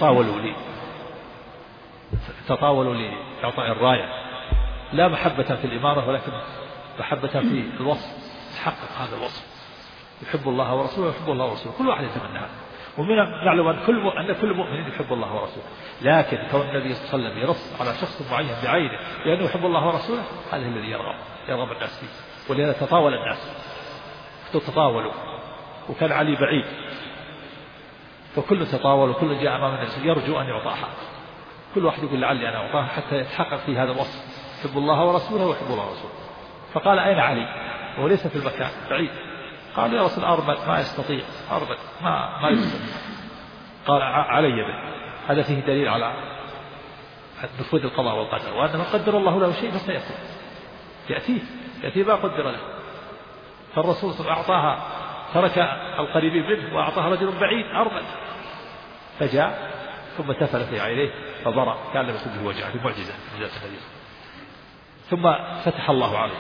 تطاولوا لإعطاء الراية، لا محبة في الإمارة ولكن محبة في الوصف، تحقق هذا الوصف، يحب الله ورسوله ويحب الله ورسوله، كل واحد يتمنى. ومن نعلم أن كل مؤمن يحب الله ورسوله، لكن كون النبي صلى الله عليه وسلم ينص على شخص معين بعينه لأنه يحب الله ورسوله، هذا الذي يرغب الناس فيه. ولهذا تطاول الناس، تطاولوا، وكان علي بعيد، فكل تطاول وكل جاء أمام الناس يرجو أن يعطاها، كل واحد يقول لعلي أنا أعطاها حتى يتحقق في هذا الوصف، يحب الله ورسوله ويحب الله ورسوله. فقال: أين علي؟ وهو ليس في المكان، بعيد. قال: يا رسول أربد ما يستطيع، أربد ما يستطيع. قال: علي به. هذا فيه دليل على نفوذ القضاء والقدر، وأن من قدر الله له شيء فسيكون، يأتيه ما قدر له. فالرسول صلى الله عليه وسلم أعطاها، ترك القريبين منه وأعطاها رجل بعيد أربد، فجاء ثم تفل في عينيه فضرأ، كان لم يكن به وجع، في معجزة ثم فتح الله عليه.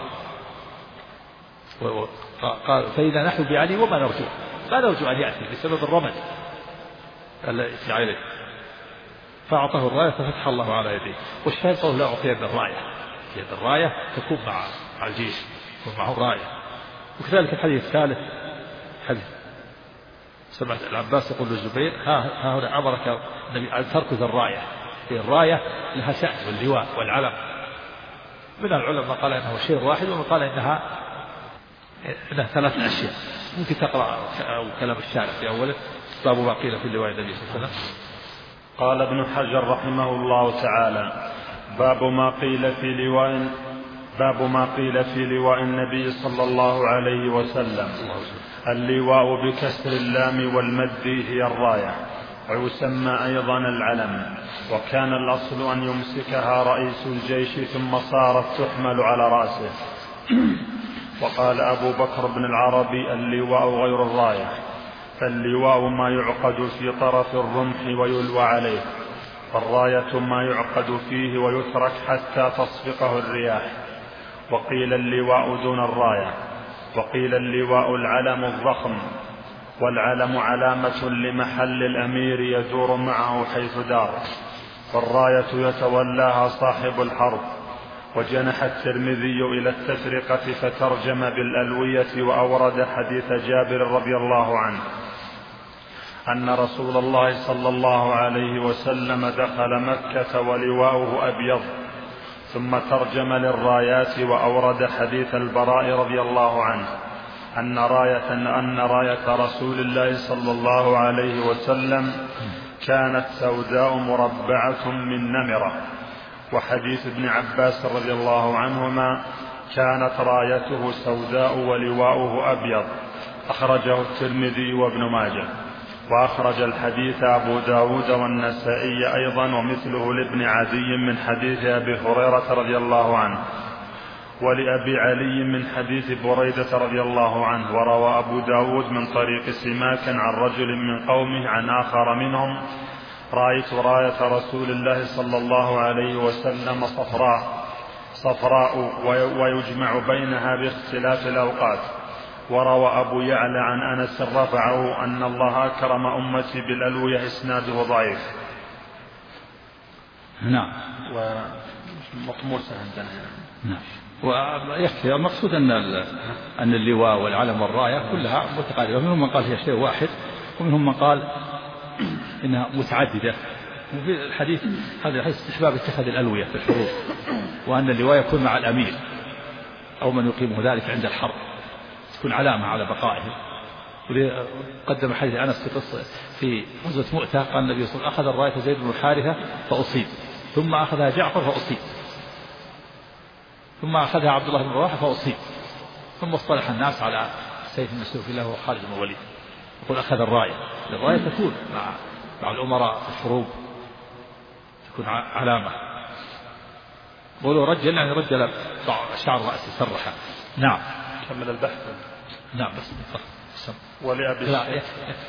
قال: فإذا نحن بعلي وما نرجو، ما نرجو أن يأتي بسبب الرمد في عينيه، فأعطاه الراية ففتح الله على يديه. والشاهد قوله: لا أعطينا الراية، لأن الراية تكون مع الجيش، تكون معه الراية. وكذلك الحديث الثالث، حديث سمعت العباس يقول للزبير: ها هنا أمرك النبي أن تركز الراية، الراية لها شأن، واللواء والعلم. من العلماء قال إنه شيء واحد، ومن قال إنها 3 أشياء. ممكن تقرأ أو كلام الشارع في أوله، باب ما قيل في اللواء النبي صلى الله عليه وسلم. قال ابن حجر رحمه الله تعالى: باب ما قيل في لواء النبي صلى الله عليه وسلم. اللواء بكسر اللام والمد هي الراية، ويسمى أيضا العلم، وكان الأصل أن يمسكها رئيس الجيش ثم صارت تحمل على رأسه. وقال أبو بكر بن العربي: اللواء غير الراية، فاللواء ما يعقد في طرف الرمح ويلوى عليه، والراية ما يعقد فيه ويترك حتى تصفقه الرياح. وقيل اللواء دون الراية، وقيل اللواء العلم الضخم، والعلم علامة لمحل الأمير يدور معه حيث دار، والراية يتولاها صاحب الحرب. وجنح الترمذي إلى التفرقة فترجم بالألوية، وأورد حديث جابر رضي الله عنه أن رسول الله صلى الله عليه وسلم دخل مكة ولواؤه أبيض، ثم ترجم للرايات، وأورد حديث البراء رضي الله عنه أن راية رسول الله صلى الله عليه وسلم كانت سوداء مربعة من نمرة. وحديث ابن عباس رضي الله عنهما كانت رايته سوداء ولواؤه أبيض، أخرجه الترمذي وابن ماجه. وأخرج الحديث أبو داود والنسائي أيضا، ومثله لابن عدي من حديث أبي هريرة رضي الله عنه، ولأبي علي من حديث بريدة رضي الله عنه. وروى أبو داود من طريق سماك عن رجل من قومه عن آخر منهم: رأيت راية رسول الله صلى الله عليه وسلم صفراء ويجمع بينها باختلاف الأوقات. وروى أبو يعلى عن أنس رفعه أن الله أكرم أمتي بالألوية، إسناده ضعيف. نعم. ومطموسة عندنا. نعم. ويكفي المقصود أن اللواء والعلم والراية كلها متقاربة، منهم من قال هي شيء واحد، ومنهم من قال إنها متعددة، وفي الحديث هذا الحديث استحباب اتخاذ الألوية في الحروب، وأن اللواء يكون مع الأمير أو من يقيمه ذلك عند الحرب، تكون علامة على بقائه. قدم حديث أنس في قصة في غزوة مؤتة قال النبي صلى الله عليه وسلم أخذ الراية زيد بن حارثة فأصيب، ثم أخذها جعفر فأصيب، ثم أخذها عبد الله بن رواحة فأصيب، ثم اصطلح الناس على سيف المسلوك له وخالد بن الوليد. يقول أخذ الراية تكون مع الأمراء في الحروب، تكون علامة. قولوا رجل يعني رجل شعر رأسه سرحه. نعم كمل البحث. نعم بس ولأبي الشيخ.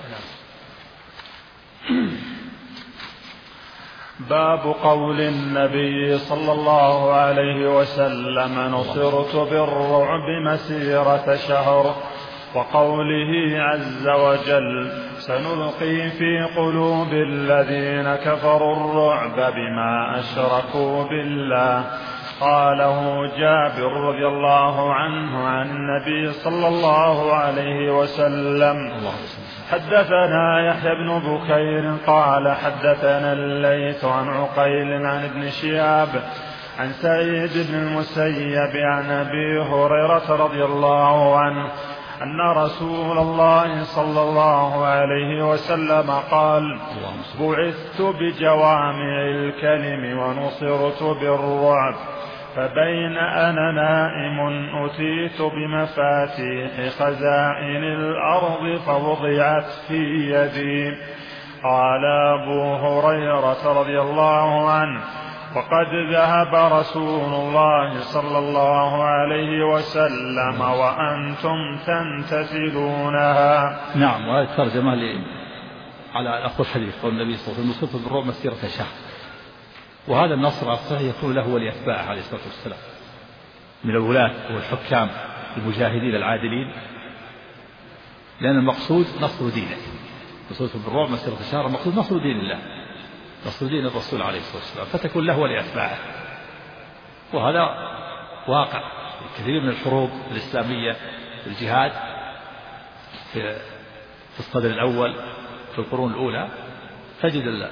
باب قول النبي صلى الله عليه وسلم نصرت بالرعب مسيرة شهر، وقوله عز وجل سنلقي في قلوب الذين كفروا الرعب بما أشركوا بالله. قاله جابر رضي الله عنه عن النبي صلى الله عليه وسلم. حدثنا يحيى بن بكير قال حدثنا الليث عن عقيل عن ابن شهاب عن سعيد بن المسيب عن أبي هريرة رضي الله عنه أن رسول الله صلى الله عليه وسلم قال بعثت بجوامع الكلم ونصرت بالرعب، فبين أنا نائم أتيت بمفاتيح خزائن الأرض فوضعت في يدي. قال أبو هريرة رضي الله عنه وقد ذهب رسول الله صلى الله عليه وسلم وأنتم تنتسلونها. نعم. وهذه الترجمة على الأخذ الحديث قول النبي صلى الله عليه وسلم نصرت بالرعب مسيرة شهر، وهذا النصر الصحيح يكون له ولأتباعه عليه الصلاة والسلام من الولاة والحكام المجاهدين العادلين، لأن المقصود نصر دينه. نصرت بالرعب مسيرة شهر المقصود نصر دين الله، نصر دين الرسول عليه الصلاة والسلام، فتكون له ولأتباعه. وهذا واقع في كثير من الحروب الإسلامية، الجهاد في الصدر الأول في القرون الأولى تجد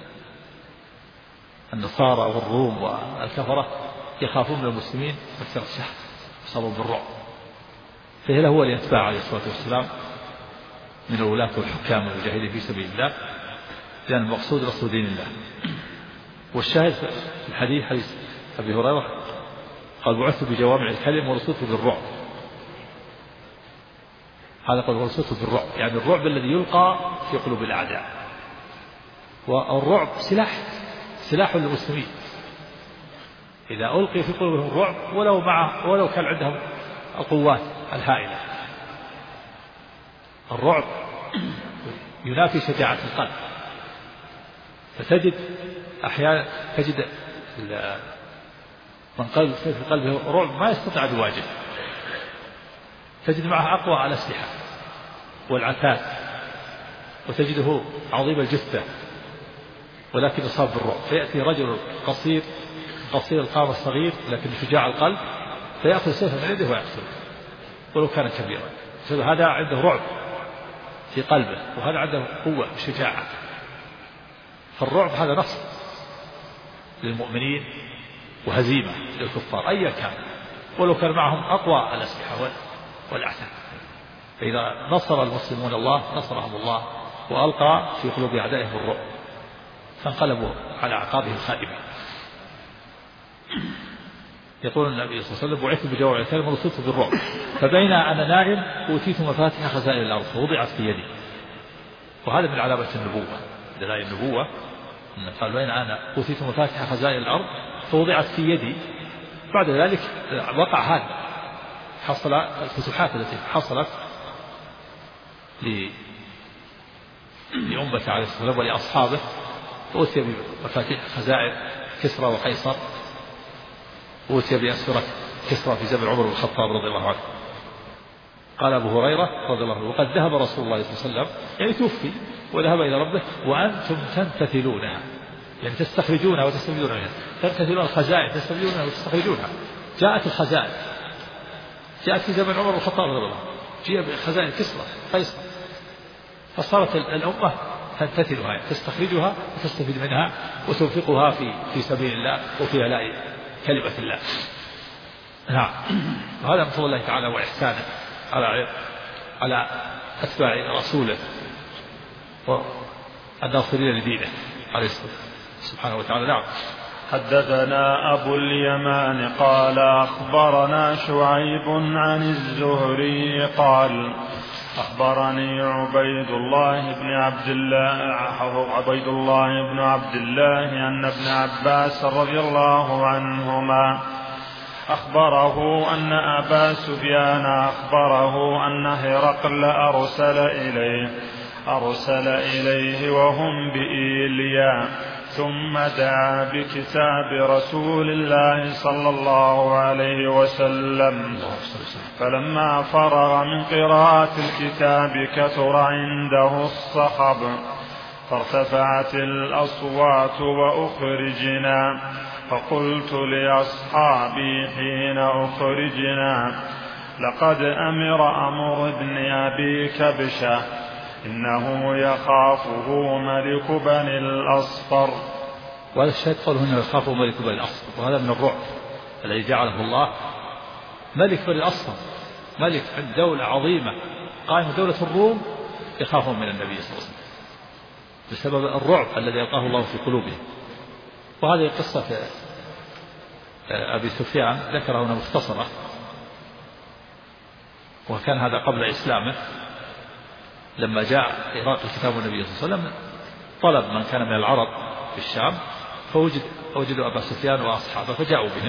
النصارى والروم والكفرة يخافون من المسلمين مسيرة شهر، يصابون بالرعب، فهي له ولأتباعه عليه الصلاة والسلام من الولاة والحكام المجاهدين في سبيل الله، لأن المقصود نصر دين الله. والشاهد في الحديث حديث أبي هريرة قال بعثت بجوامع الكلم ورسلت بالرعب. هذا قال ورسلت بالرعب، يعني الرعب الذي يلقى في قلوب الأعداء. والرعب سلاح للمسلمين، إذا ألقي في قلوبهم الرعب ولو كان عندهم القوات الهائلة. الرعب ينافي شجاعة القلب، فتجد أحيانا من في قلبه رعب ما يستطيع أن يواجه، تجد معه أقوى الأسلحة والعتاد، وتجده عظيم الجثة ولكن يصاب بالرعب. فيأتي رجل قصير القامة الصغير لكن شجاع القلب فيأخذ سيفا من يده ويقتله ولو كان كبيرا. هذا عنده رعب في قلبه، وهذا عنده قوة وشجاعة. فالرعب هذا نصر للمؤمنين وهزيمة للكفار أيا كان، ولو كان معهم أقوى الأسلحة والأعتاد. فإذا نصر المسلمون الله نصرهم الله، وألقى في قلوب أعدائهم الرعب فانقلبوا على أعقابهم خائبين. يقول النبي صلى الله عليه وسلم بعثت بجوامع الكلم ورسلت بالرعب، فبين أنا نائم أوتيت مفاتيح خزائن الأرض فوضعت في يدي. وهذا من علامة النبوة، دلائل النبوة قال بين أنا أوتيت مفاتيح خزائن الأرض فوضعت في يدي. بعد ذلك وقع هذا، حصل الفتوحات التي حصلت لأمته عليه الصلاة والسلام ولأصحابه، أوتي بمفاتيح خزائن كسرى وقيصر، أوتي بأسفرة كسرى في زمن عمر بن الخطاب رضي الله عنه. قال أبو هريرة رضي الله عنه وقد ذهب رسول الله صلى الله عليه وسلم، يعني توفي وذهب إلى ربه وأنتم تنتثلونها، يعني تستخرجونها وتستخرجونها منها، تنتثلون الخزائن تستخرجونها وتستخرجونها. جاءت الخزائن، جاءت في زمن عمر بن الخطاب رضي الله عنه، جاء بخزائن كسرى قيصر، فصارت الأمة تمتثلها تستخرجها وتستفيد منها وتنفقها في سبيل الله وفي إعلاء كلمة الله. نعم. وهذا من فضل الله تعالى وإحسانه على أتباع رسوله والناصرين لدينه عليه الصلاة سبحانه وتعالى. نعم. حدثنا أبو اليمان قال أخبرنا شعيب عن الزهري قال أخبرني عبيد الله بن عبد الله أن ابن عباس رضي الله عنهما أخبره أن أبا سفيان أخبره أن هرقل أرسل إليه وهم بإيليا ثم دعا بكتاب رسول الله صلى الله عليه وسلم فلما فرغ من قراءة الكتاب كثر عنده الصخب فارتفعت الأصوات وأخرجنا فقلت لأصحابي حين أخرجنا لقد أمر بن أبي كبشة إنه يخافه ملك بني الأصفر. وهذا الشيء قوله إنه يخافه ملك بني الأصفر، وهذا من الرعب الذي جعله الله. ملك بني الأصفر ملك عند دولة عظيمة قائمة دولة الروم يخافون من النبي صلى الله عليه وسلم بسبب الرعب الذي ألقاه الله في قلوبهم. وهذه قصة أبي سفيان ذكرها هنا مختصرة، وكان هذا قبل إسلامه. لما جاء هرقل كتاب النبي صلى الله عليه وسلم طلب من كان من العرب في الشام فوجدوا أبا سفيان وأصحابه فجاءوا بهم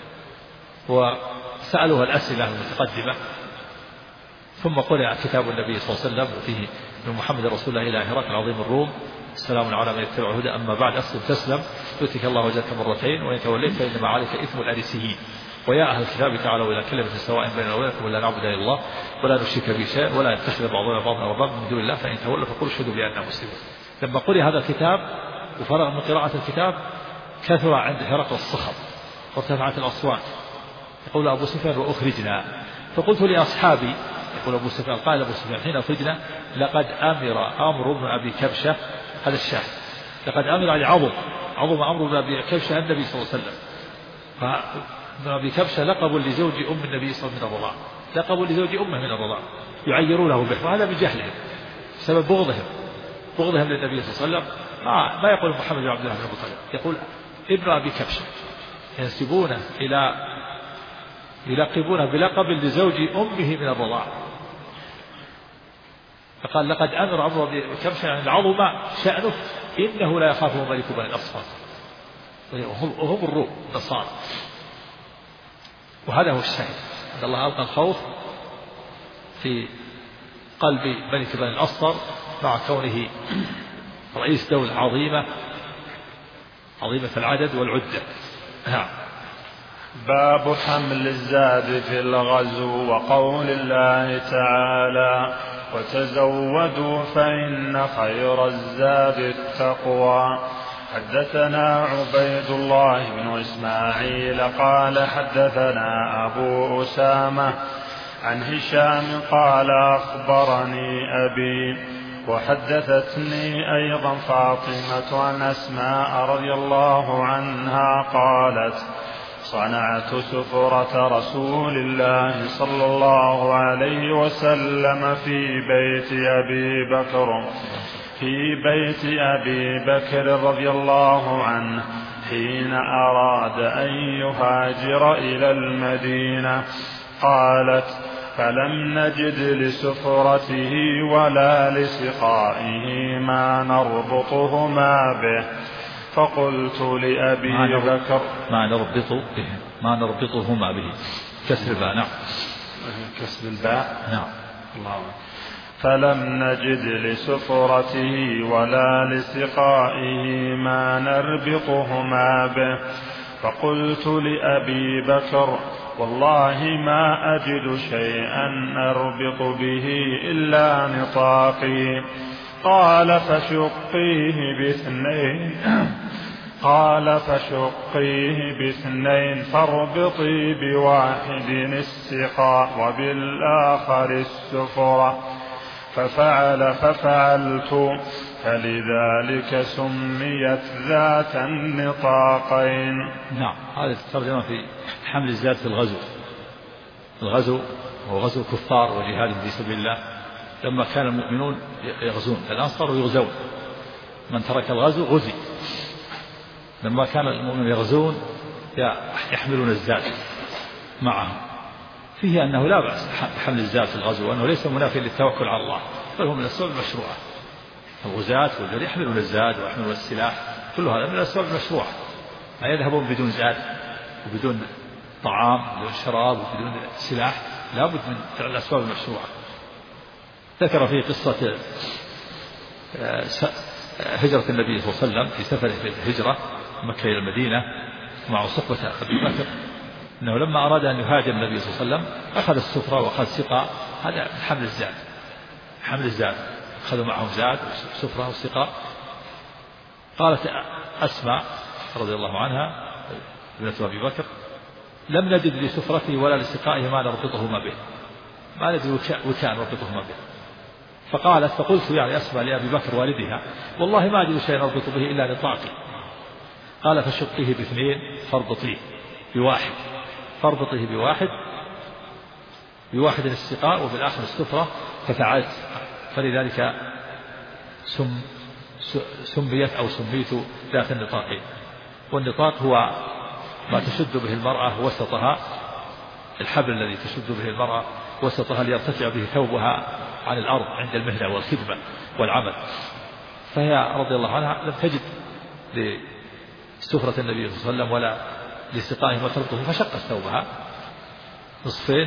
وسألوه الأسئلة المتقدمة، ثم قرأ كتاب النبي صلى الله عليه وسلم وفيه من محمد رسول الله إلى هرقل عظيم الروم السلام على من يتبع الهدى أما بعد أسلم تسلم يؤتك الله وجهك مرتين وإن توليت فإنما عليك إثم الأريسيين ويا أهل الكتاب تعالوا إلى كلمة سواء بيننا وبينكم ولا نعبد إلا الله ولا نشرك به شيئا ولا يتخذ بعضنا بعضا أربابا من دون الله فإن تولوا فقولوا اشهدوا بأننا مسلمون. لما قرأ هذا الكتاب وفرغ من قراءة الكتاب كثر عند هرقل الصخب وارتفعت الأصوات. يقول أبو سفيان وأخرجنا فقلت لأصحابي يقول أبو سفيان قال أبو سفيان حين أخرجنا لقد أمر بن أبي كبشة هذا الشاهد لقد أمر على عظم أمر بن أبي كبشة النبي صلى الله عليه وسلم. فابن أبي كبشة لقب لزوج أم النبي صلى الله عليه وسلم من الرضاعة لقب لزوج أمه من الرضاعة يعيرونه به وهذا من جهلهم بسبب بغضهم للنبي صلى الله عليه وسلم. ما يقول محمد بن عبد الله بن أبي طالب يقول ابن أبي كبشة ينسبونه يلقبونه بلقب لزوج أمه من الرضاعة. فقال لقد أمر عمرو بن كبشة يعني العظم شأنه إنه لا يخافه ملك بني الأصفر وهم الروم النصارى. وهذا هو الشاهد أن الله ألقى الخوف في قلب ملك بني الأصفر مع كونه رئيس دولة عظيمة العدد والعدة. باب حمل الزاد في الغزو وقول الله تعالى وتزودوا فإن خير الزاد التقوى. حدثنا عبيد الله بن إسماعيل قال حدثنا أبو أسامة عن هشام قال أخبرني أبي وحدثتني أيضا فاطمة عن أسماء رضي الله عنها قالت صنعت سفرة رسول الله صلى الله عليه وسلم في بيت أبي بكر رضي الله عنه حين أراد أن يهاجر إلى المدينة. قالت فلم نجد لسفرته ولا لسقائه ما نربطهما به فقلت لأبي بكر ما نربطهما به كسر الباء. نعم كسر الباء. نعم الله. فلم نجد لسفرته ولا لسقائه ما نربطهما به فقلت لأبي بكر والله ما أجد شيئا أربط به إلا نطاقي. قال فشقيه باثنين فاربطي بواحد السقاء وبالآخر السفرة. ففعل ففعلت، فلذلك سميت ذات النطاقين. نعم. هذه الترجمة في حمل الزاد في الغزو. الغزو هو غزو الكفار وجهاد في سبيل الله، لما كان المؤمنون يغزون الآن صاروا يغزون، من ترك الغزو غزي. لما كان المؤمنون يغزون يحملون الزاد معهم، فيه أنه لا بأس بحمل الزاد في الغزو، وأنه ليس منافي للتوكل على الله، بل هو من الأسباب المشروعة. الغزاة والجري يحملون الزاد ويحملون السلاح، كل هذا من الأسباب المشروعة. لا يذهبون بدون زاد وبدون طعام وبدون شراب وبدون سلاح، لا بد من فعل الأسباب المشروعة. ذكر في قصة هجرة النبي صلى الله عليه وسلم في سفره في الهجرة مكة إلى المدينة مع صحبة أبي بكر، أنه لما أراد أن يهاجر النبي صلى الله عليه وسلم أخذ السفرة وأخذ سقاء، هذا حمل الزاد. حمل الزاد أخذوا معهم زاد وسفرة وسقاء. قالت أسماء رضي الله عنها ابنة أبي بكر: لم نجد لسفرته ولا لسقائه ما نربطهما به، ما نجد وكان نربطهما به. فقلت يعني أسماء لأبي بكر والدها: والله ما أجد شيء نربط به إلا نطاقي. قال: فشقيه باثنين فاربطيه بواحد، فاربطيه بواحد السقاء وبالآخر السفرة. ففعلت، فلذلك سميت أو سميت ذات النطاقين. والنطاق هو ما تشد به المرأة وسطها، الحبل الذي تشد به المرأة وسطها ليرتفع به ثوبها عن الأرض عند المهنة والخدمة والعمل. فهي رضي الله عنها لم تجد لسفرة النبي صلى الله عليه وسلم ولا لسقائه ما تربطه، فشقت ثوبها نصفين،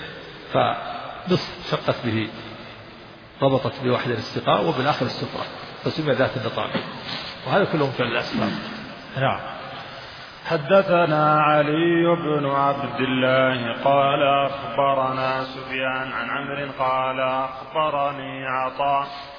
فنصف شقت به، ربطت بواحد السقاء وبالآخر السفرة، فسمي ذات النطاق. وهذا كله فعل الأسباب. نعم. حدثنا علي بن عبد الله قال أخبرنا سفيان عن عمرو قال أخبرني عطاء